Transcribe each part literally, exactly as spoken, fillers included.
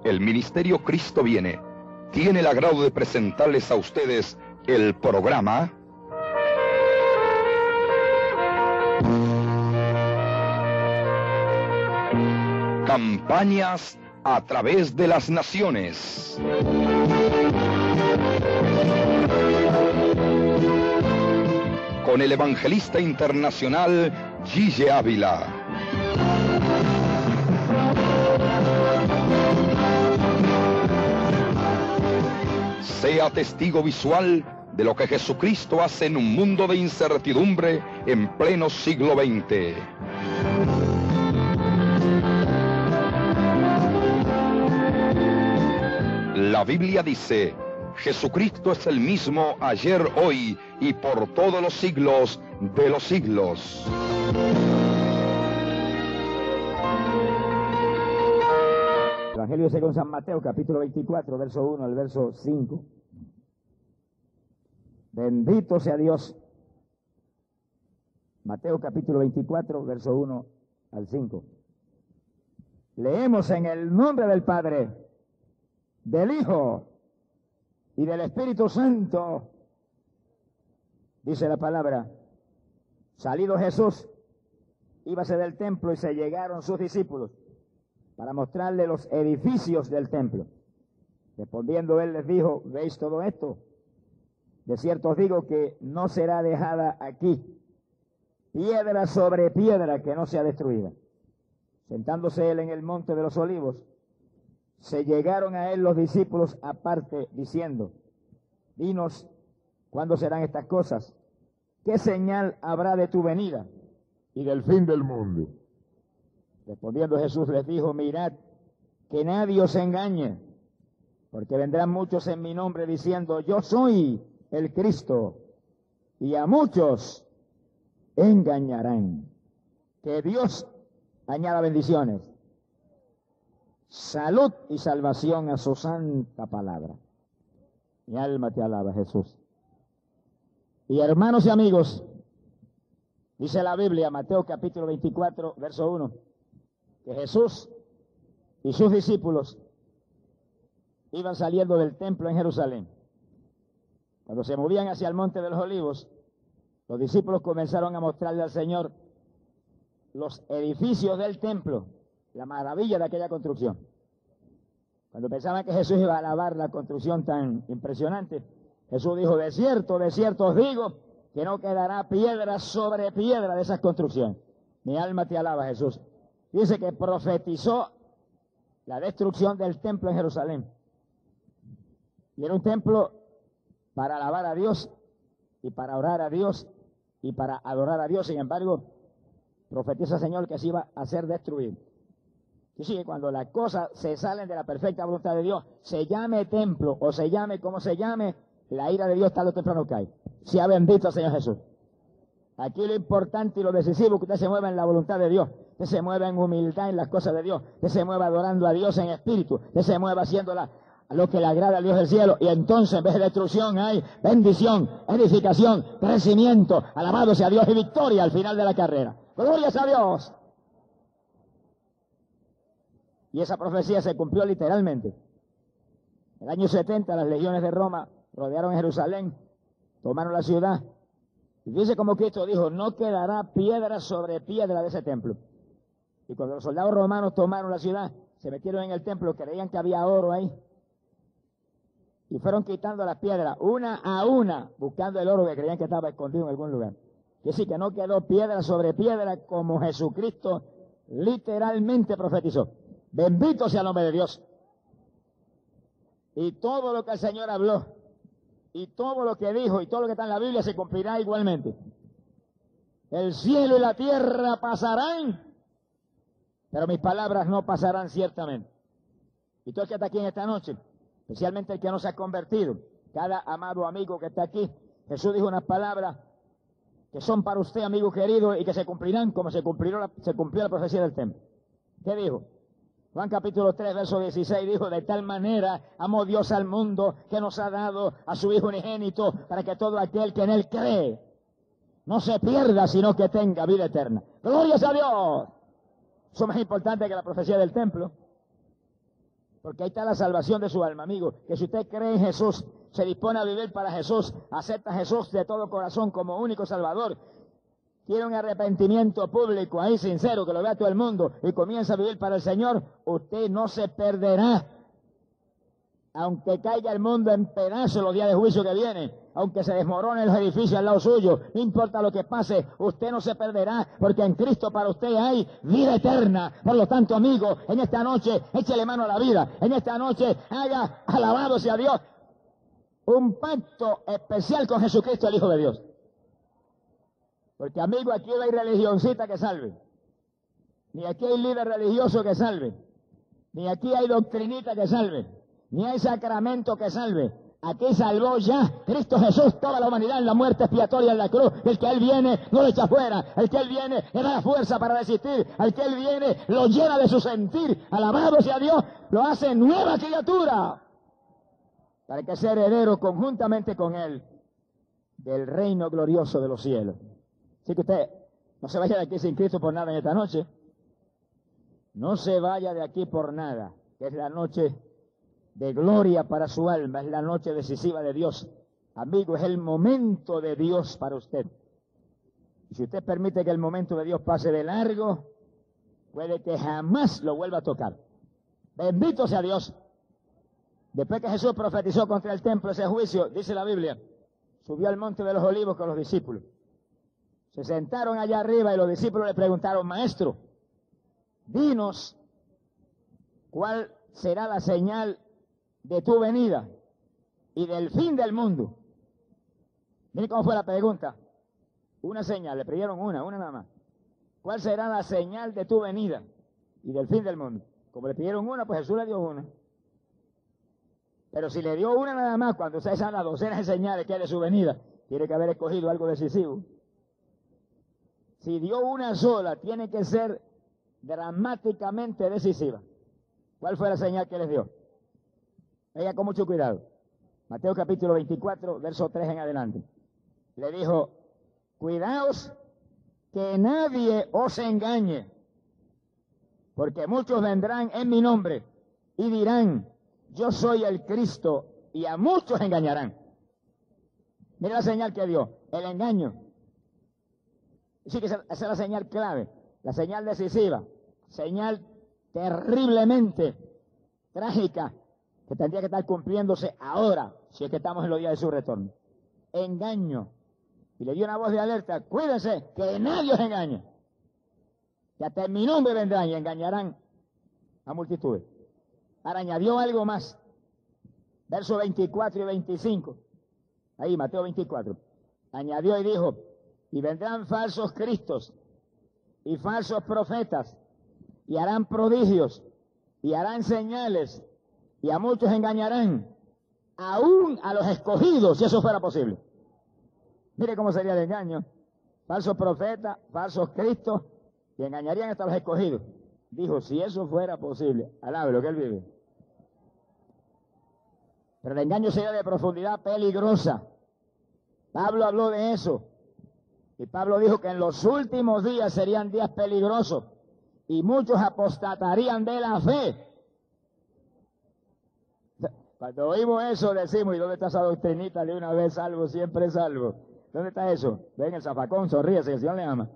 El Ministerio Cristo Viene tiene el agrado de presentarles a ustedes el programa Campañas a través de las naciones. Con el evangelista internacional Gille Ávila. Sea testigo visual de lo que Jesucristo hace en un mundo de incertidumbre en pleno siglo veinte. La Biblia dice: Jesucristo es el mismo ayer, hoy y por todos los siglos de los siglos. Evangelio según San Mateo, capítulo veinticuatro, verso uno al verso cinco. Bendito sea Dios. Mateo capítulo veinticuatro, verso uno al cinco. Leemos en el nombre del Padre, del Hijo y del Espíritu Santo. Dice la palabra: salido Jesús, íbase del templo y se llegaron sus discípulos para mostrarle los edificios del templo. Respondiendo él les dijo: ¿veis todo esto? De cierto os digo que no será dejada aquí piedra sobre piedra que no sea destruida. Sentándose él en el monte de los olivos, se llegaron a él los discípulos aparte, diciendo: dinos, ¿cuándo serán estas cosas? ¿Qué señal habrá de tu venida y del fin del mundo? Respondiendo Jesús les dijo: mirad, que nadie os engañe, porque vendrán muchos en mi nombre diciendo: yo soy el Cristo, y a muchos engañarán. Que Dios añada bendiciones, salud y salvación a su santa palabra. Mi alma te alaba, Jesús. Y hermanos y amigos, dice la Biblia, Mateo capítulo veinticuatro, verso uno, que Jesús y sus discípulos iban saliendo del templo en Jerusalén. Cuando se movían hacia el monte de los olivos, los discípulos comenzaron a mostrarle al Señor los edificios del templo, la maravilla de aquella construcción. Cuando pensaban que Jesús iba a alabar la construcción tan impresionante, Jesús dijo: de cierto, de cierto os digo, que no quedará piedra sobre piedra de esas construcciones. Mi alma te alaba, Jesús. Dice que profetizó la destrucción del templo en Jerusalén. Y era un templo para alabar a Dios, y para orar a Dios, y para adorar a Dios. Sin embargo, profetiza el Señor que se iba a ser destruido. Y sí, cuando las cosas se salen de la perfecta voluntad de Dios, se llame templo o se llame como se llame, la ira de Dios tarde o temprano cae. Sea bendito el Señor Jesús. Aquí lo importante y lo decisivo es que usted se mueva en la voluntad de Dios, que se mueva en humildad en las cosas de Dios, que se mueva adorando a Dios en espíritu, que se mueva haciendo la, lo que le agrada al Dios del cielo, y entonces en vez de destrucción hay bendición, edificación, crecimiento, alabado sea Dios y victoria al final de la carrera. ¡Gloria a Dios! Y esa profecía se cumplió literalmente. En el año setenta las legiones de Roma rodearon Jerusalén, tomaron la ciudad, y dice como Cristo dijo: no quedará piedra sobre piedra de ese templo. Y cuando los soldados romanos tomaron la ciudad, se metieron en el templo, creían que había oro ahí, y fueron quitando las piedras, una a una, buscando el oro que creían que estaba escondido en algún lugar. Quiere decir que no quedó piedra sobre piedra, como Jesucristo literalmente profetizó. Bendito sea el nombre de Dios. Y todo lo que el Señor habló, y todo lo que dijo, y todo lo que está en la Biblia se cumplirá igualmente. El cielo y la tierra pasarán, pero mis palabras no pasarán ciertamente. Y todo el que está aquí en esta noche, especialmente el que no se ha convertido, cada amado amigo que está aquí, Jesús dijo unas palabras que son para usted, amigo querido, y que se cumplirán como se cumplió la, se cumplió la profecía del templo. ¿Qué dijo? Juan capítulo tres, verso dieciséis, dijo: de tal manera amó Dios al mundo que nos ha dado a su Hijo unigénito, para que todo aquel que en él cree no se pierda, sino que tenga vida eterna. ¡Gloria a Dios! Eso es más importante que la profecía del templo. Porque ahí está la salvación de su alma, amigo. Que si usted cree en Jesús, se dispone a vivir para Jesús, acepta a Jesús de todo corazón como único Salvador, tiene un arrepentimiento público ahí sincero, que lo vea todo el mundo, y comienza a vivir para el Señor, usted no se perderá. Aunque caiga el mundo en pedazos los días de juicio que vienen, aunque se desmoronen los edificios al lado suyo, no importa lo que pase, usted no se perderá, porque en Cristo para usted hay vida eterna. Por lo tanto, amigo, en esta noche, échele mano a la vida. En esta noche, haga, alabado sea Dios, un pacto especial con Jesucristo, el Hijo de Dios. Porque, amigo, aquí no hay religioncita que salve. Ni aquí hay líder religioso que salve. Ni aquí hay doctrinita que salve. Ni hay sacramento que salve. Aquí salvó ya Cristo Jesús toda la humanidad en la muerte expiatoria en la cruz. El que Él viene no lo echa fuera. El que Él viene le da la fuerza para resistir. El que Él viene lo llena de su sentir. Alabado sea Dios, lo hace nueva criatura. Para que sea heredero conjuntamente con Él del reino glorioso de los cielos. Así que usted no se vaya de aquí sin Cristo por nada en esta noche. No se vaya de aquí por nada, que es la noche de gloria para su alma, es la noche decisiva de Dios. Amigo, es el momento de Dios para usted. Y si usted permite que el momento de Dios pase de largo, puede que jamás lo vuelva a tocar. Bendito sea Dios. Después que Jesús profetizó contra el templo ese juicio, dice la Biblia, subió al monte de los olivos con los discípulos. Se sentaron allá arriba y los discípulos le preguntaron, maestro, dinos cuál será la señal de tu venida y del fin del mundo. Miren cómo fue la pregunta. Una señal, le pidieron una, una nada más. ¿Cuál será la señal de tu venida y del fin del mundo? Como le pidieron una, pues Jesús le dio una. Pero si le dio una nada más, cuando ustedes saben las docenas de señales que hay de su venida, tiene que haber escogido algo decisivo. Si dio una sola, tiene que ser dramáticamente decisiva. ¿Cuál fue la señal que les dio? Oiga con mucho cuidado. Mateo capítulo veinticuatro, verso tres en adelante. Le dijo, cuidaos que nadie os engañe, porque muchos vendrán en mi nombre y dirán, yo soy el Cristo, y a muchos engañarán. Mira la señal que dio, el engaño. Sí que esa es la señal clave, la señal decisiva, señal terriblemente trágica, que tendría que estar cumpliéndose ahora, si es que estamos en los días de su retorno. Engaño. Y le dio una voz de alerta, cuídense, que nadie os engañe. Que hasta en mi nombre vendrán y engañarán a multitudes. Ahora añadió algo más. Versos veinticuatro y veinticinco. Ahí, Mateo veinticuatro. Añadió y dijo, y vendrán falsos cristos y falsos profetas, y harán prodigios, y harán señales, y a muchos engañarán, aún a los escogidos, si eso fuera posible. Mire cómo sería el engaño. Falsos profetas, falsos cristos, y engañarían hasta los escogidos. Dijo, si eso fuera posible, alabe lo que él vive. Pero el engaño sería de profundidad peligrosa. Pablo habló de eso. Y Pablo dijo que en los últimos días serían días peligrosos. Y muchos apostatarían de la fe. Cuando oímos eso decimos, ¿y dónde está esa doctrinita de una vez salvo, siempre salvo? ¿Dónde está eso? Ven el zafacón, sonríese, el Señor le ama.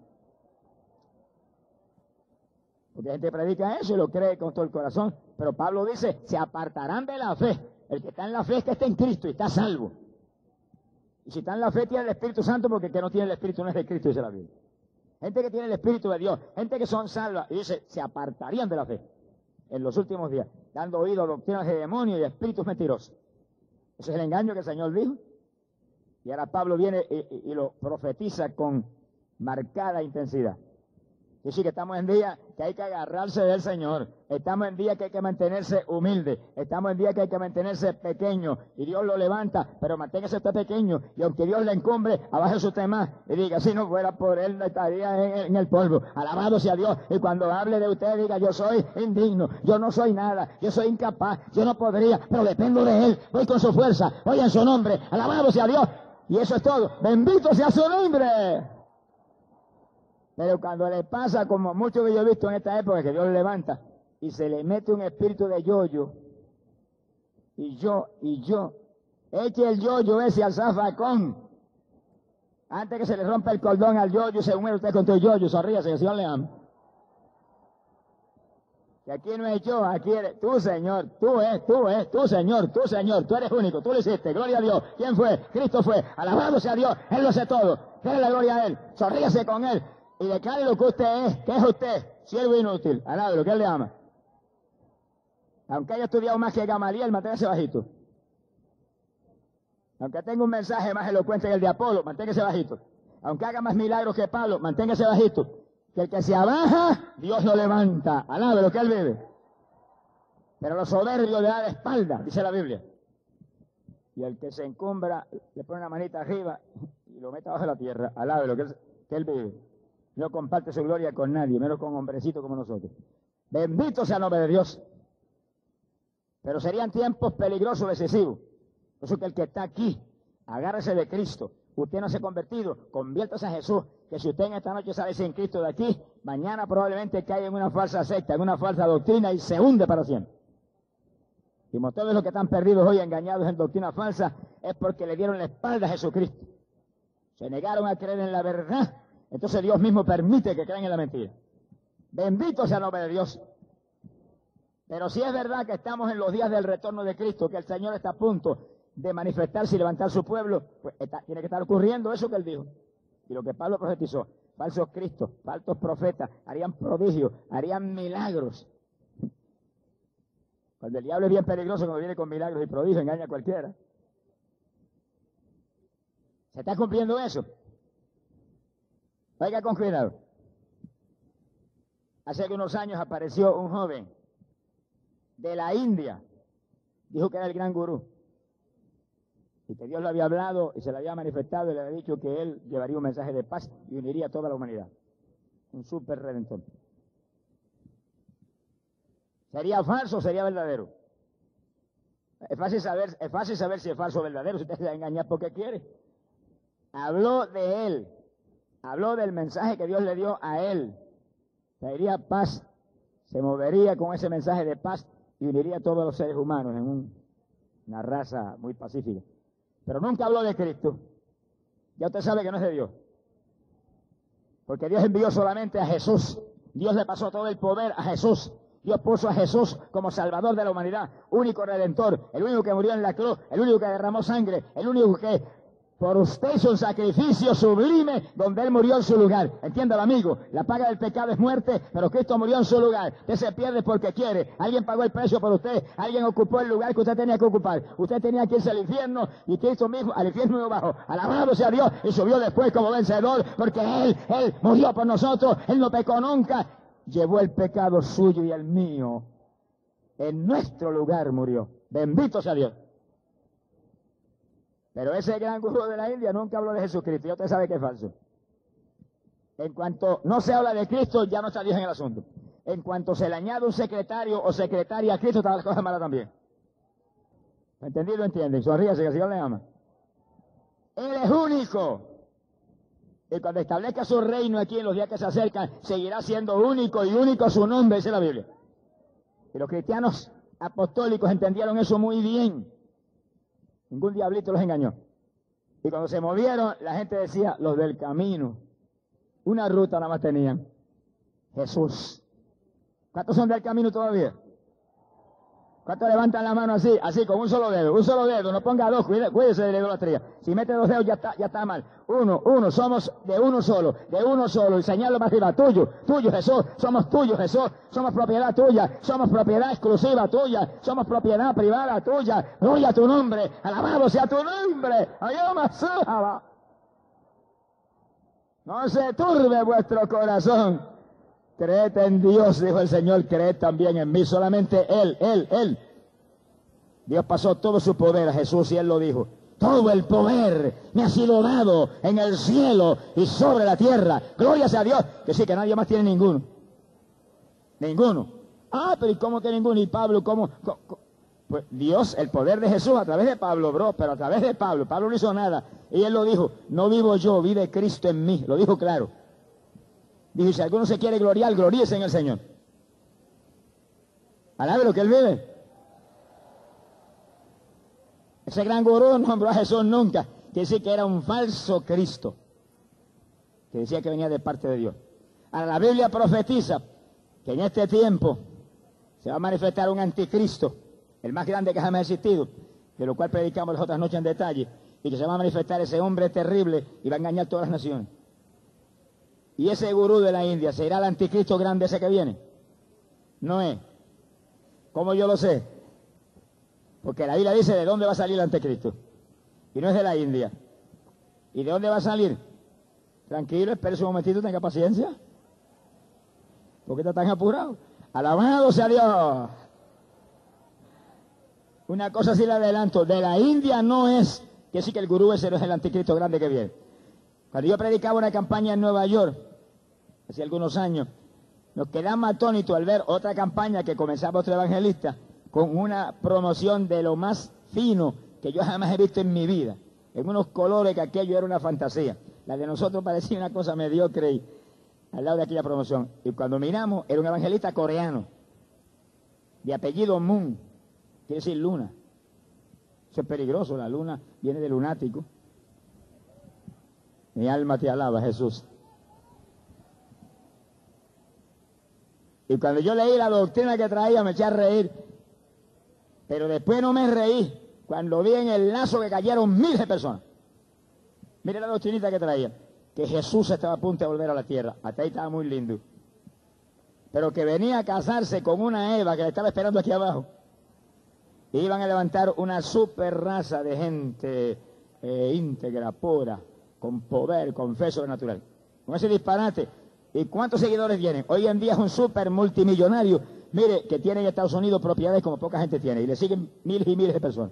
Porque la gente predica eso y lo cree con todo el corazón. Pero Pablo dice, se apartarán de la fe. El que está en la fe es que está en Cristo y está salvo. Y si está en la fe tiene el Espíritu Santo, porque el que no tiene el Espíritu no es de Cristo, dice la Biblia. Gente que tiene el Espíritu de Dios, gente que son salvas, y dice, se apartarían de la fe en los últimos días, dando oído a doctrinas de demonios y a espíritus mentirosos. Ese es el engaño que el Señor dijo. Y ahora Pablo viene y, y, y lo profetiza con marcada intensidad. Y sí que estamos en día que hay que agarrarse del Señor. Estamos en día que hay que mantenerse humilde. Estamos en día que hay que mantenerse pequeño. Y Dios lo levanta, pero manténgase usted pequeño. Y aunque Dios le encumbre, abájese usted más. Y diga, si no fuera por Él, estaría en, en el polvo. Alabado sea Dios. Y cuando hable de usted, diga, yo soy indigno. Yo no soy nada. Yo soy incapaz. Yo no podría, pero dependo de Él. Voy con su fuerza. Voy en su nombre. Alabado sea Dios. Y eso es todo. Bendito sea su nombre. Pero cuando le pasa, como mucho que yo he visto en esta época, que Dios le levanta y se le mete un espíritu de yoyo, y yo, y yo. Eche el yoyo ese al zafacón. Antes que se le rompa el cordón al yoyo, se muere usted con tu yoyo, sonríase, que el Señor le ama. Que aquí no es yo, aquí eres tú, Señor, tú es, tú es, tú, Señor, tú, Señor, tú eres único, tú lo hiciste, gloria a Dios. ¿Quién fue? Cristo fue, alabado sea Dios, Él lo hace todo, déle la gloria a Él, sonríase con Él y declare lo que usted es, que es usted, siervo inútil, alábelo, que Él le ama. Aunque haya estudiado más que Gamaliel, manténgase bajito. Aunque tenga un mensaje más elocuente que el de Apolo, manténgase bajito. Aunque haga más milagros que Pablo, manténgase bajito. Que el que se abaja, Dios lo levanta. Alabe lo que él vive. Pero los soberbios le da la espalda, dice la Biblia. Y el que se encumbra, le pone una manita arriba y lo mete abajo de la tierra. Alabe lo que él, que él vive. No comparte su gloria con nadie, menos con hombrecitos como nosotros. Bendito sea el nombre de Dios. Pero serían tiempos peligrosos, excesivos. Por eso que el que está aquí, agárrese de Cristo. Usted no se ha convertido, conviértase a Jesús. Que si usted en esta noche sale sin Cristo de aquí, mañana probablemente cae en una falsa secta, en una falsa doctrina y se hunde para siempre. Y como todos los que están perdidos hoy, engañados en doctrina falsa, es porque le dieron la espalda a Jesucristo. Se negaron a creer en la verdad. Entonces Dios mismo permite que crean en la mentira. Bendito sea el nombre de Dios. Pero si es verdad que estamos en los días del retorno de Cristo, que el Señor está a punto de manifestarse y levantar su pueblo, pues está, tiene que estar ocurriendo eso que Él dijo. Y lo que Pablo profetizó, falsos cristos, falsos profetas, harían prodigios, harían milagros. Cuando el diablo es bien peligroso, cuando viene con milagros y prodigios, engaña a cualquiera. ¿Se está cumpliendo eso? Oiga con cuidado. Hace algunos años apareció un joven de la India, dijo que era el gran gurú, y que Dios le había hablado y se le había manifestado y le había dicho que él llevaría un mensaje de paz y uniría a toda la humanidad. Un súper redentor. ¿Sería falso o sería verdadero? Es fácil saber, es fácil saber si es falso o verdadero, si usted se va a engañar porque quiere. Habló de él, habló del mensaje que Dios le dio a él. Traería paz, se movería con ese mensaje de paz y uniría a todos los seres humanos en un, una raza muy pacífica. Pero nunca habló de Cristo. Ya usted sabe que no es de Dios. Porque Dios envió solamente a Jesús. Dios le pasó todo el poder a Jesús. Dios puso a Jesús como Salvador de la humanidad, único Redentor, el único que murió en la cruz, el único que derramó sangre, el único que por usted hizo un sacrificio sublime donde Él murió en su lugar. Entiéndalo, amigo, la paga del pecado es muerte, pero Cristo murió en su lugar. Usted se pierde porque quiere. Alguien pagó el precio por usted, alguien ocupó el lugar que usted tenía que ocupar. Usted tenía que irse al infierno y Cristo mismo al infierno y bajó. Alabado sea Dios, y subió después como vencedor, porque Él, Él murió por nosotros, Él no pecó nunca. Llevó el pecado suyo y el mío. En nuestro lugar murió. Bendito sea Dios. Pero ese gran gurú de la India nunca habló de Jesucristo. Y usted sabe que es falso. En cuanto no se habla de Cristo, ya no está Dios en el asunto. En cuanto se le añade un secretario o secretaria a Cristo, está la cosa mala también. ¿Entendido? ¿Entienden? Sonríase, que el Señor le ama. Él es único. Y cuando establezca su reino aquí en los días que se acercan, seguirá siendo único y único su nombre, dice la Biblia. Y los cristianos apostólicos entendieron eso muy bien. Ningún diablito los engañó. Y cuando se movieron, la gente decía, los del camino. Una ruta nada más tenían. Jesús. ¿Cuántos son del camino todavía? ¿Cuántos levantan la mano así? Así, con un solo dedo. Un solo dedo. No ponga dos. Cuídese, cuídese de la idolatría. Si mete dos dedos ya está, ya está mal. Uno, uno. Somos de uno solo. De uno solo. Y señalo más arriba. Tuyo. Tuyo, Jesús. Somos tuyos, Jesús. Somos propiedad tuya. Somos propiedad exclusiva tuya. Somos propiedad privada tuya. Tuya tu nombre. Alabado sea tu nombre. Ayoma. No se turbe vuestro corazón. Creed en Dios, dijo el Señor, creed también en mí. Solamente Él, Él, Él. Dios pasó todo su poder a Jesús y Él lo dijo. Todo el poder me ha sido dado en el cielo y sobre la tierra. Gloria sea a Dios. Que sí, que nadie más tiene ninguno. Ninguno. Ah, pero ¿y cómo que ninguno? ¿Y Pablo cómo? ¿Cómo? Pues Dios, el poder de Jesús a través de Pablo, bro, pero a través de Pablo. Pablo no hizo nada. Y Él lo dijo. No vivo yo, vive Cristo en mí. Lo dijo claro. Dijo, si alguno se quiere gloriar, gloríese en el Señor. Alabe lo que Él vive. Ese gran gurú no nombró a Jesús nunca. Quiere decir que era un falso Cristo, que decía que venía de parte de Dios. Ahora la Biblia profetiza que en este tiempo se va a manifestar un anticristo, el más grande que jamás ha existido, de lo cual predicamos las otras noches en detalle, y que se va a manifestar ese hombre terrible y va a engañar a todas las naciones. Y ese gurú de la India será el anticristo grande ese que viene. No es. ¿Cómo yo lo sé? Porque la Biblia dice de dónde va a salir el anticristo. Y no es de la India. ¿Y de dónde va a salir? Tranquilo, espérese un momentito, tenga paciencia. ¿Por qué está tan apurado? Alabado sea Dios. Una cosa sí le adelanto, de la India no es, que sí que el gurú ese no es el anticristo grande que viene. Cuando yo predicaba una campaña en Nueva York, hace algunos años, nos quedamos atónitos al ver otra campaña que comenzaba otro evangelista con una promoción de lo más fino que yo jamás he visto en mi vida, en unos colores que aquello era una fantasía. La de nosotros parecía una cosa mediocre al lado de aquella promoción. Y cuando miramos, era un evangelista coreano, de apellido Moon, quiere decir luna. Eso es peligroso, la luna viene de lunático. Mi alma te alaba, Jesús. Y cuando yo leí la doctrina que traía, me eché a reír. Pero después no me reí cuando vi en el lazo que cayeron miles de personas. Mire la doctrinita que traía, que Jesús estaba a punto de volver a la tierra. Hasta ahí estaba muy lindo. Pero que venía a casarse con una Eva que le estaba esperando aquí abajo. Y iban a levantar una super raza de gente eh, íntegra, pura, con poder, con fe sobrenatural. Con ese disparate. ¿Y cuántos seguidores tienen? Hoy en día es un super multimillonario. Mire, que tiene en Estados Unidos propiedades como poca gente tiene. Y le siguen miles y miles de personas.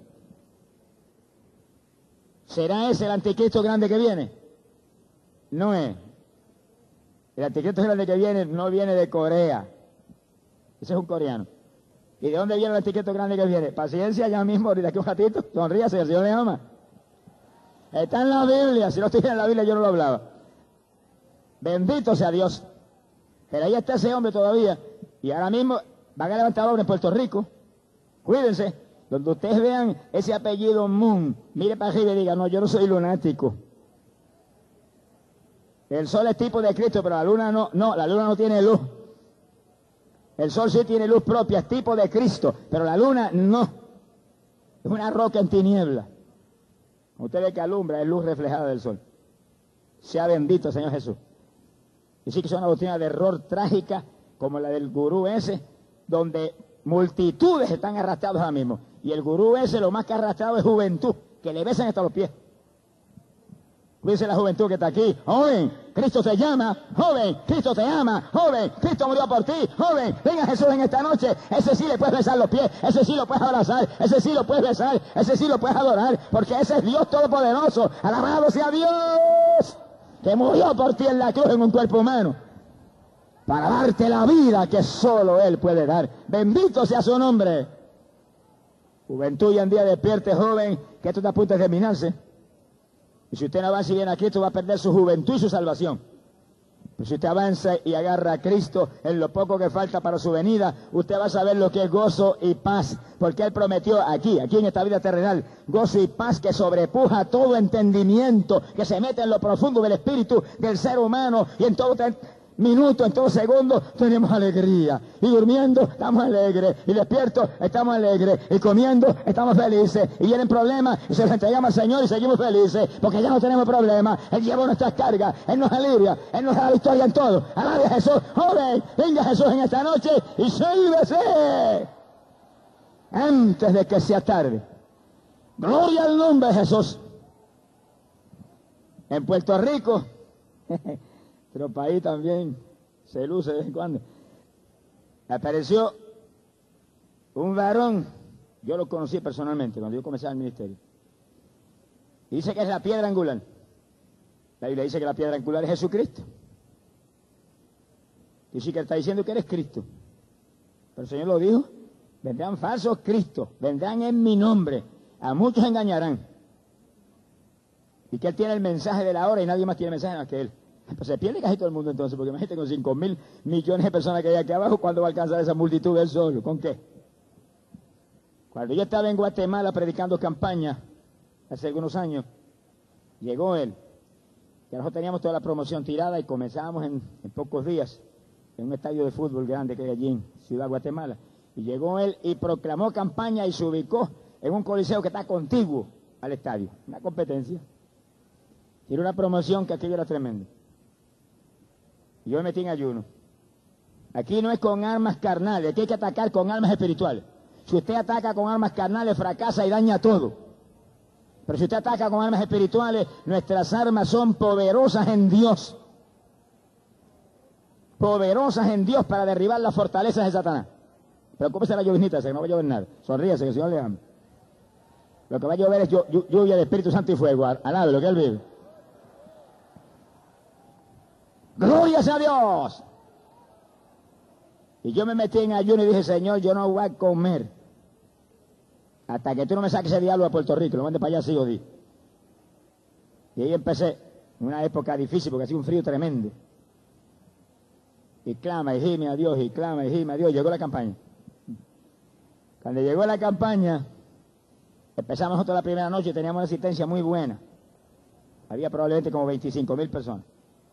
¿Será ese el anticristo grande que viene? No es. El anticristo grande que viene no viene de Corea. Ese es un coreano. ¿Y de dónde viene el anticristo grande que viene? Paciencia, ya mismo, ahorita aquí un ratito. Sonríase, el Señor le ama. Está en la Biblia. Si no estuviera en la Biblia yo no lo hablaba. Bendito sea Dios. Pero ahí está ese hombre todavía. Y ahora mismo van a levantar obra en Puerto Rico. Cuídense. Donde ustedes vean ese apellido Moon, mire para arriba y diga, no, yo no soy lunático. El sol es tipo de Cristo, pero la luna no. No, la luna no tiene luz. El sol sí tiene luz propia, es tipo de Cristo, pero la luna no. Es una roca en tiniebla. Usted ve que alumbra, es luz reflejada del sol. Sea bendito, Señor Jesús. Y sí que es una doctrina de error trágica, como la del gurú ese, donde multitudes están arrastrados ahora mismo. Y el gurú ese lo más que ha arrastrado es juventud, que le besan hasta los pies. Cuídense la juventud que está aquí. Joven, Cristo te llama. Joven, Cristo te ama. Joven, Cristo murió por ti. Joven, venga Jesús en esta noche. Ese sí le puedes besar los pies. Ese sí lo puedes abrazar. Ese sí lo puedes besar. Ese sí lo puedes adorar. Porque ese es Dios Todopoderoso. Alabado sea Dios, que murió por ti en la cruz en un cuerpo humano, para darte la vida que solo Él puede dar. Bendito sea su nombre. Juventud, y en día despierte, joven, que esto está a punto de terminarse. Y si usted no avanza y viene a Cristo, va a perder su juventud y su salvación. Pero si usted avanza y agarra a Cristo en lo poco que falta para su venida, usted va a saber lo que es gozo y paz. Porque Él prometió aquí, aquí en esta vida terrenal, gozo y paz que sobrepuja todo entendimiento, que se mete en lo profundo del espíritu del ser humano y en todo minuto, en todo segundo, tenemos alegría. Y durmiendo, estamos alegres. Y despiertos, estamos alegres. Y comiendo, estamos felices. Y vienen problemas, y se los entregamos al Señor y seguimos felices. Porque ya no tenemos problemas. Él lleva nuestras cargas. Él nos alivia. Él nos da la victoria en todo. Alabe a Jesús. Joven, venga Jesús en esta noche y sálvese antes de que sea tarde. Gloria al nombre de Jesús. En Puerto Rico, pero país también se luce de vez en cuando, apareció un varón, yo lo conocí personalmente cuando yo comencé el ministerio, y dice que es la piedra angular. La Biblia dice que la piedra angular es Jesucristo. Y sí que está diciendo que eres Cristo. Pero el Señor lo dijo, vendrán falsos Cristos, vendrán en mi nombre, a muchos engañarán. Y que Él tiene el mensaje de la hora y nadie más tiene mensaje más que Él. Pues se pierde casi todo el mundo entonces, porque imagínate con cinco mil millones de personas que hay aquí abajo, ¿cuándo va a alcanzar esa multitud él solo? ¿Con qué? Cuando yo estaba en Guatemala predicando campaña, hace algunos años, llegó él, que nosotros teníamos toda la promoción tirada y comenzábamos en, en pocos días en un estadio de fútbol grande que hay allí en Ciudad Guatemala. Y llegó él y proclamó campaña y se ubicó en un coliseo que está contiguo al estadio. Una competencia. Tiene una promoción que aquello era tremendo. Y yo me metí en ayuno. Aquí no es con armas carnales, aquí hay que atacar con armas espirituales. Si usted ataca con armas carnales, fracasa y daña todo. Pero si usted ataca con armas espirituales, nuestras armas son poderosas en Dios. Poderosas en Dios para derribar las fortalezas de Satanás. Preocúpese de la llovinita, que no va a llover nada. Sonríase, que el Señor le ama. Lo que va a llover es lluvia de Espíritu Santo y fuego. Alabe lo que Él vive. ¡Gloria sea a Dios! Y yo me metí en ayuno y dije, Señor, yo no voy a comer hasta que tú no me saques ese diablo a Puerto Rico. Lo mandes para allá, sí o di. Y ahí empecé, en una época difícil, porque hacía un frío tremendo. Y clama y gime a Dios, y clama y gime a Dios. Llegó la campaña. Cuando llegó la campaña, empezamos nosotros la primera noche y teníamos una asistencia muy buena. Había probablemente como veinticinco mil personas.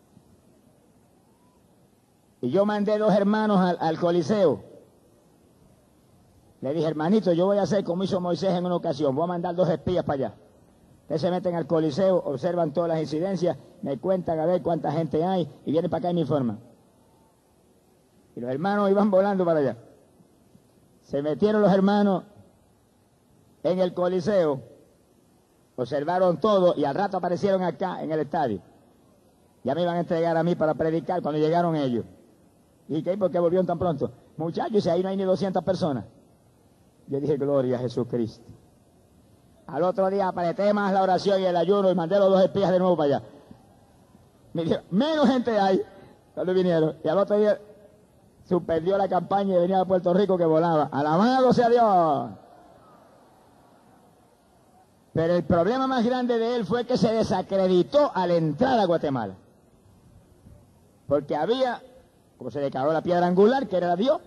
Y yo mandé dos hermanos al, al Coliseo. Le dije, hermanito, yo voy a hacer como hizo Moisés en una ocasión. Voy a mandar dos espías para allá. Ustedes se meten al Coliseo, observan todas las incidencias, me cuentan a ver cuánta gente hay y vienen para acá y me informan. Y los hermanos iban volando para allá. Se metieron los hermanos en el Coliseo, observaron todo y al rato aparecieron acá en el estadio. Ya me iban a entregar a mí para predicar cuando llegaron ellos. ¿Y qué? ¿Por qué volvieron tan pronto? Muchachos, ahí no hay ni doscientas personas. Yo dije, gloria a Jesucristo. Al otro día apreté más la oración y el ayuno y mandé los dos espías de nuevo para allá. Me dijeron, menos gente hay cuando vinieron. Y al otro día suspendió la campaña y venía a Puerto Rico que volaba. Alabado sea Dios. Pero el problema más grande de él fue que se desacreditó al entrar a Guatemala. Porque había, como se declaró la piedra angular, que era Dios,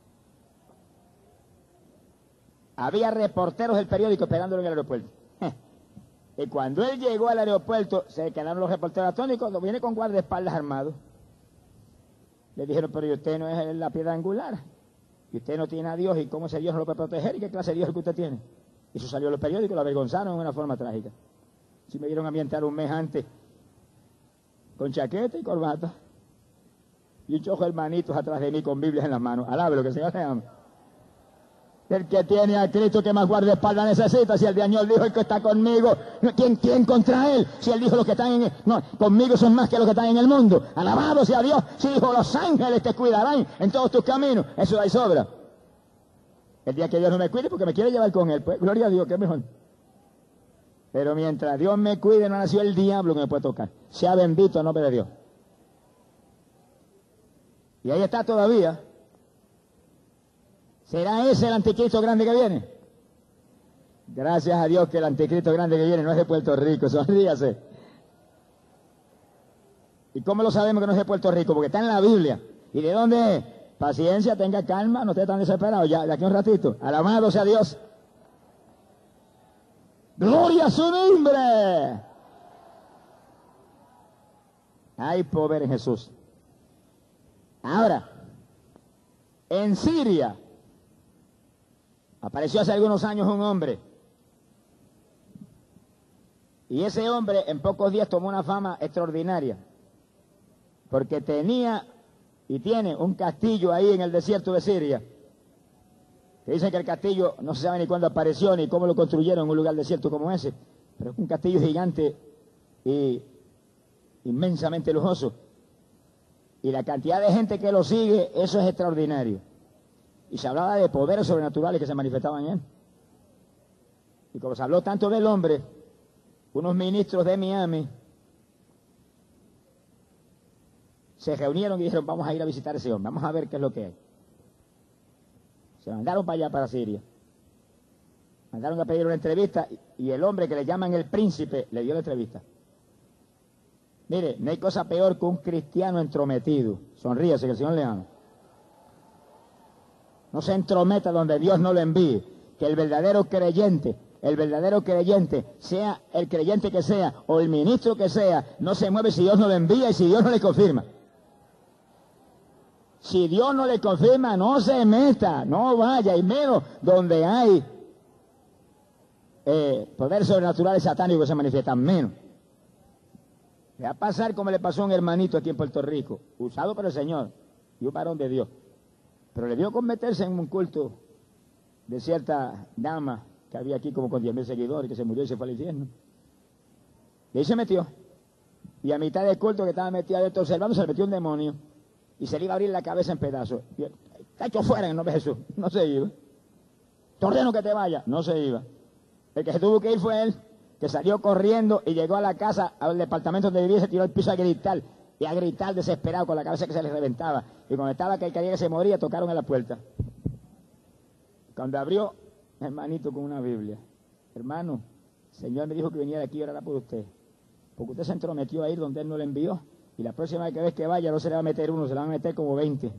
había reporteros del periódico esperándolo en el aeropuerto. Y cuando él llegó al aeropuerto, se quedaron los reporteros atónicos, cuando viene con guardaespaldas armados. Le dijeron, pero usted no es la piedra angular, y usted no tiene a Dios, ¿y cómo ese Dios no lo puede proteger? ¿Y qué clase de Dios es que usted tiene? Y eso salió en los periódicos, lo avergonzaron de una forma trágica. Si me dieron a mí entrar un mes antes, con chaqueta y corbata, y un chojo de hermanitos atrás de mí con Biblias en las manos. Alabe lo que el Señor le ama. El que tiene a Cristo, que más guardaespaldas necesita. Si el de Añol dijo, el que está conmigo, ¿quién, quién contra él? Si él dijo, los que están en, no, conmigo son más que los que están en el mundo. Alabado sea Dios. Si dijo, los ángeles te cuidarán en todos tus caminos. Eso hay sobra. El día que Dios no me cuide, porque me quiere llevar con él, pues gloria a Dios, que es mejor. Pero mientras Dios me cuide, no nació el diablo que me puede tocar. Sea bendito el nombre de Dios. Y ahí está todavía. ¿Será ese el anticristo grande que viene? Gracias a Dios que el anticristo grande que viene no es de Puerto Rico, sonríase. ¿Y cómo lo sabemos que no es de Puerto Rico? Porque está en la Biblia. ¿Y de dónde es? Paciencia, tenga calma, no esté tan desesperado, ya de aquí un ratito. Alabado sea Dios. ¡Gloria a su nombre! Hay poder en Jesús. Ahora, en Siria, apareció hace algunos años un hombre. Y ese hombre en pocos días tomó una fama extraordinaria. Porque tenía y tiene un castillo ahí en el desierto de Siria. Que dicen que el castillo no se sabe ni cuándo apareció ni cómo lo construyeron en un lugar desierto como ese. Pero es un castillo gigante y inmensamente lujoso. Y la cantidad de gente que lo sigue, eso es extraordinario. Y se hablaba de poderes sobrenaturales que se manifestaban en él. Y como se habló tanto del hombre, unos ministros de Miami se reunieron y dijeron, vamos a ir a visitar a ese hombre, vamos a ver qué es lo que hay. Se mandaron para allá, para Siria. Mandaron a pedir una entrevista y el hombre que le llaman el príncipe le dio la entrevista. Mire, no hay cosa peor que un cristiano entrometido. Sonríase, que el Señor le ama. No se entrometa donde Dios no lo envíe. Que el verdadero creyente El verdadero creyente, sea el creyente que sea o el ministro que sea, no se mueve si Dios no lo envía y si Dios no le confirma. Si Dios no le confirma, no se meta, no vaya, y menos donde hay eh, poderes sobrenaturales satánicos que se manifiestan, menos. Le va a pasar como le pasó a un hermanito aquí en Puerto Rico, usado por el Señor, y un varón de Dios. Pero le dio con meterse en un culto de cierta dama que había aquí como con diez mil seguidores, que se murió y se fue al infierno. Y ahí se metió. Y a mitad del culto que estaba metido adentro observando, se le metió un demonio. Y se le iba a abrir la cabeza en pedazos. Y él, está hecho fuera en el nombre de Jesús. No se iba. Te ordeno que te vaya. No se iba. El que se tuvo que ir fue él, que salió corriendo y llegó a la casa, al departamento donde vivía, y se tiró al piso a gritar. Y a gritar desesperado con la cabeza que se le reventaba. Y cuando estaba que él quería que se moría, tocaron a la puerta. Cuando abrió, hermanito con una Biblia. Hermano, el Señor me dijo que viniera aquí y orara por usted. Porque usted se entrometió a ir donde Él no le envió. Y la próxima vez que ves que vaya, no se le va a meter uno, se le van a meter como veinte.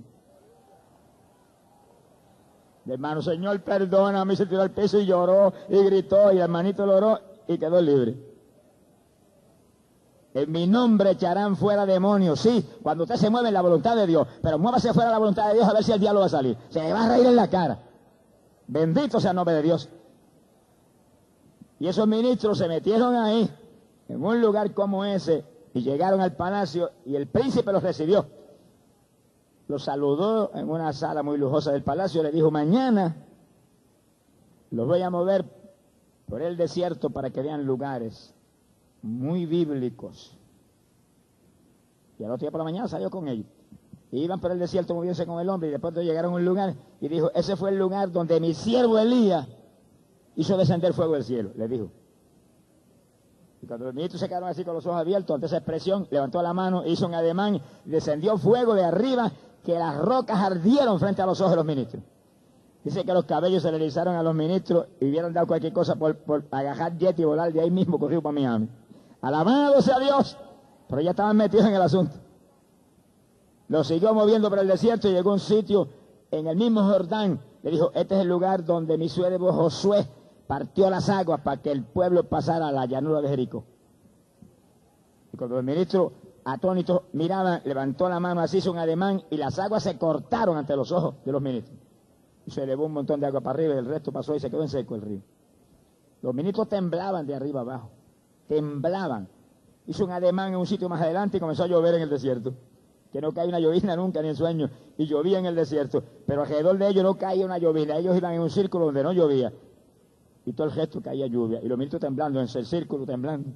El hermano, Señor, perdóname, se tiró al piso y lloró y gritó. Y el hermanito lo oró y quedó libre. En mi nombre echarán fuera demonios. Sí, cuando usted se mueve en la voluntad de Dios. Pero muévase fuera de la voluntad de Dios a ver si el diablo va a salir. Se le va a reír en la cara. Bendito sea el nombre de Dios. Y esos ministros se metieron ahí, en un lugar como ese, y llegaron al palacio, y el príncipe los recibió. Los saludó en una sala muy lujosa del palacio, le dijo, mañana los voy a mover por el desierto para que vean lugares muy bíblicos. Y al otro día por la mañana salió con ellos. Y iban por el desierto moviéndose con el hombre, y después llegaron a un lugar, y dijo, ese fue el lugar donde mi siervo Elías hizo descender fuego del cielo, le dijo. Y cuando los ministros se quedaron así con los ojos abiertos ante esa expresión, levantó la mano, hizo un ademán, descendió fuego de arriba, que las rocas ardieron frente a los ojos de los ministros. Dice que los cabellos se le erizaron a los ministros y hubieran dado cualquier cosa por, por agajar jet y volar de ahí mismo corrido para Miami. Alabado sea Dios, pero ya estaban metidos en el asunto. Lo siguió moviendo por el desierto y llegó a un sitio en el mismo Jordán. Le dijo, este es el lugar donde mi siervo Josué partió las aguas para que el pueblo pasara a la llanura de Jericó. Y cuando los ministros atónitos miraban, levantó la mano, así hizo un ademán y las aguas se cortaron ante los ojos de los ministros. Y se elevó un montón de agua para arriba y el resto pasó y se quedó en seco el río. Los ministros temblaban de arriba abajo, temblaban. Hizo un ademán en un sitio más adelante y comenzó a llover en el desierto. Que no cae una llovizna nunca ni en sueño, y llovía en el desierto, pero alrededor de ellos no caía una llovizna, ellos iban en un círculo donde no llovía, y todo el resto caía lluvia, y los ministros temblando, en el círculo temblando.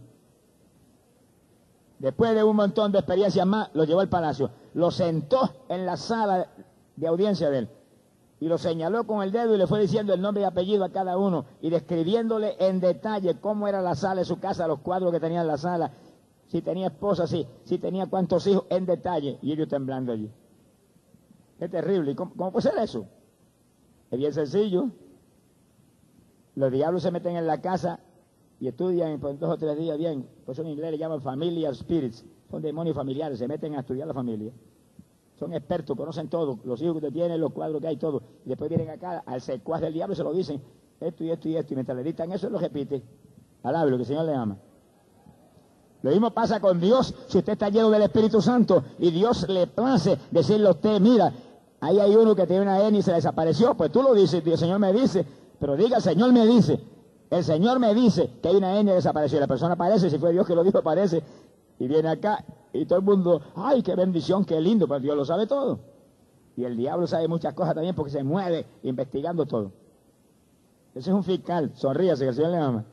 Después de un montón de experiencias más, lo llevó al palacio, lo sentó en la sala de audiencia de él, y lo señaló con el dedo y le fue diciendo el nombre y apellido a cada uno, y describiéndole en detalle cómo era la sala de su casa, los cuadros que tenía en la sala, si tenía esposa, si, si tenía cuántos hijos, en detalle, y ellos temblando allí. Es terrible. ¿Y cómo, cómo puede ser eso? Es bien sencillo. Los diablos se meten en la casa y estudian por dos o tres días bien. Por eso en inglés le llaman familiar spirits. Son demonios familiares, se meten a estudiar la familia. Son expertos, conocen todo, los hijos que usted tiene, los cuadros que hay, todo. Y después vienen acá al secuaz del diablo y se lo dicen, esto y esto y esto. Y mientras le dictan eso, lo repite. Alabe lo que el Señor le ama. Lo mismo pasa con Dios, si usted está lleno del Espíritu Santo y Dios le place decirle a usted, mira, ahí hay uno que tiene una hernia y se desapareció, pues tú lo dices, el Señor me dice, pero diga, el Señor me dice, el Señor me dice que hay una hernia y desapareció, y la persona aparece, si fue Dios que lo dijo, aparece, y viene acá, y todo el mundo, ay, qué bendición, qué lindo, pues Dios lo sabe todo. Y el diablo sabe muchas cosas también porque se mueve investigando todo. Ese es un fiscal, sonríase, que el Señor le ama.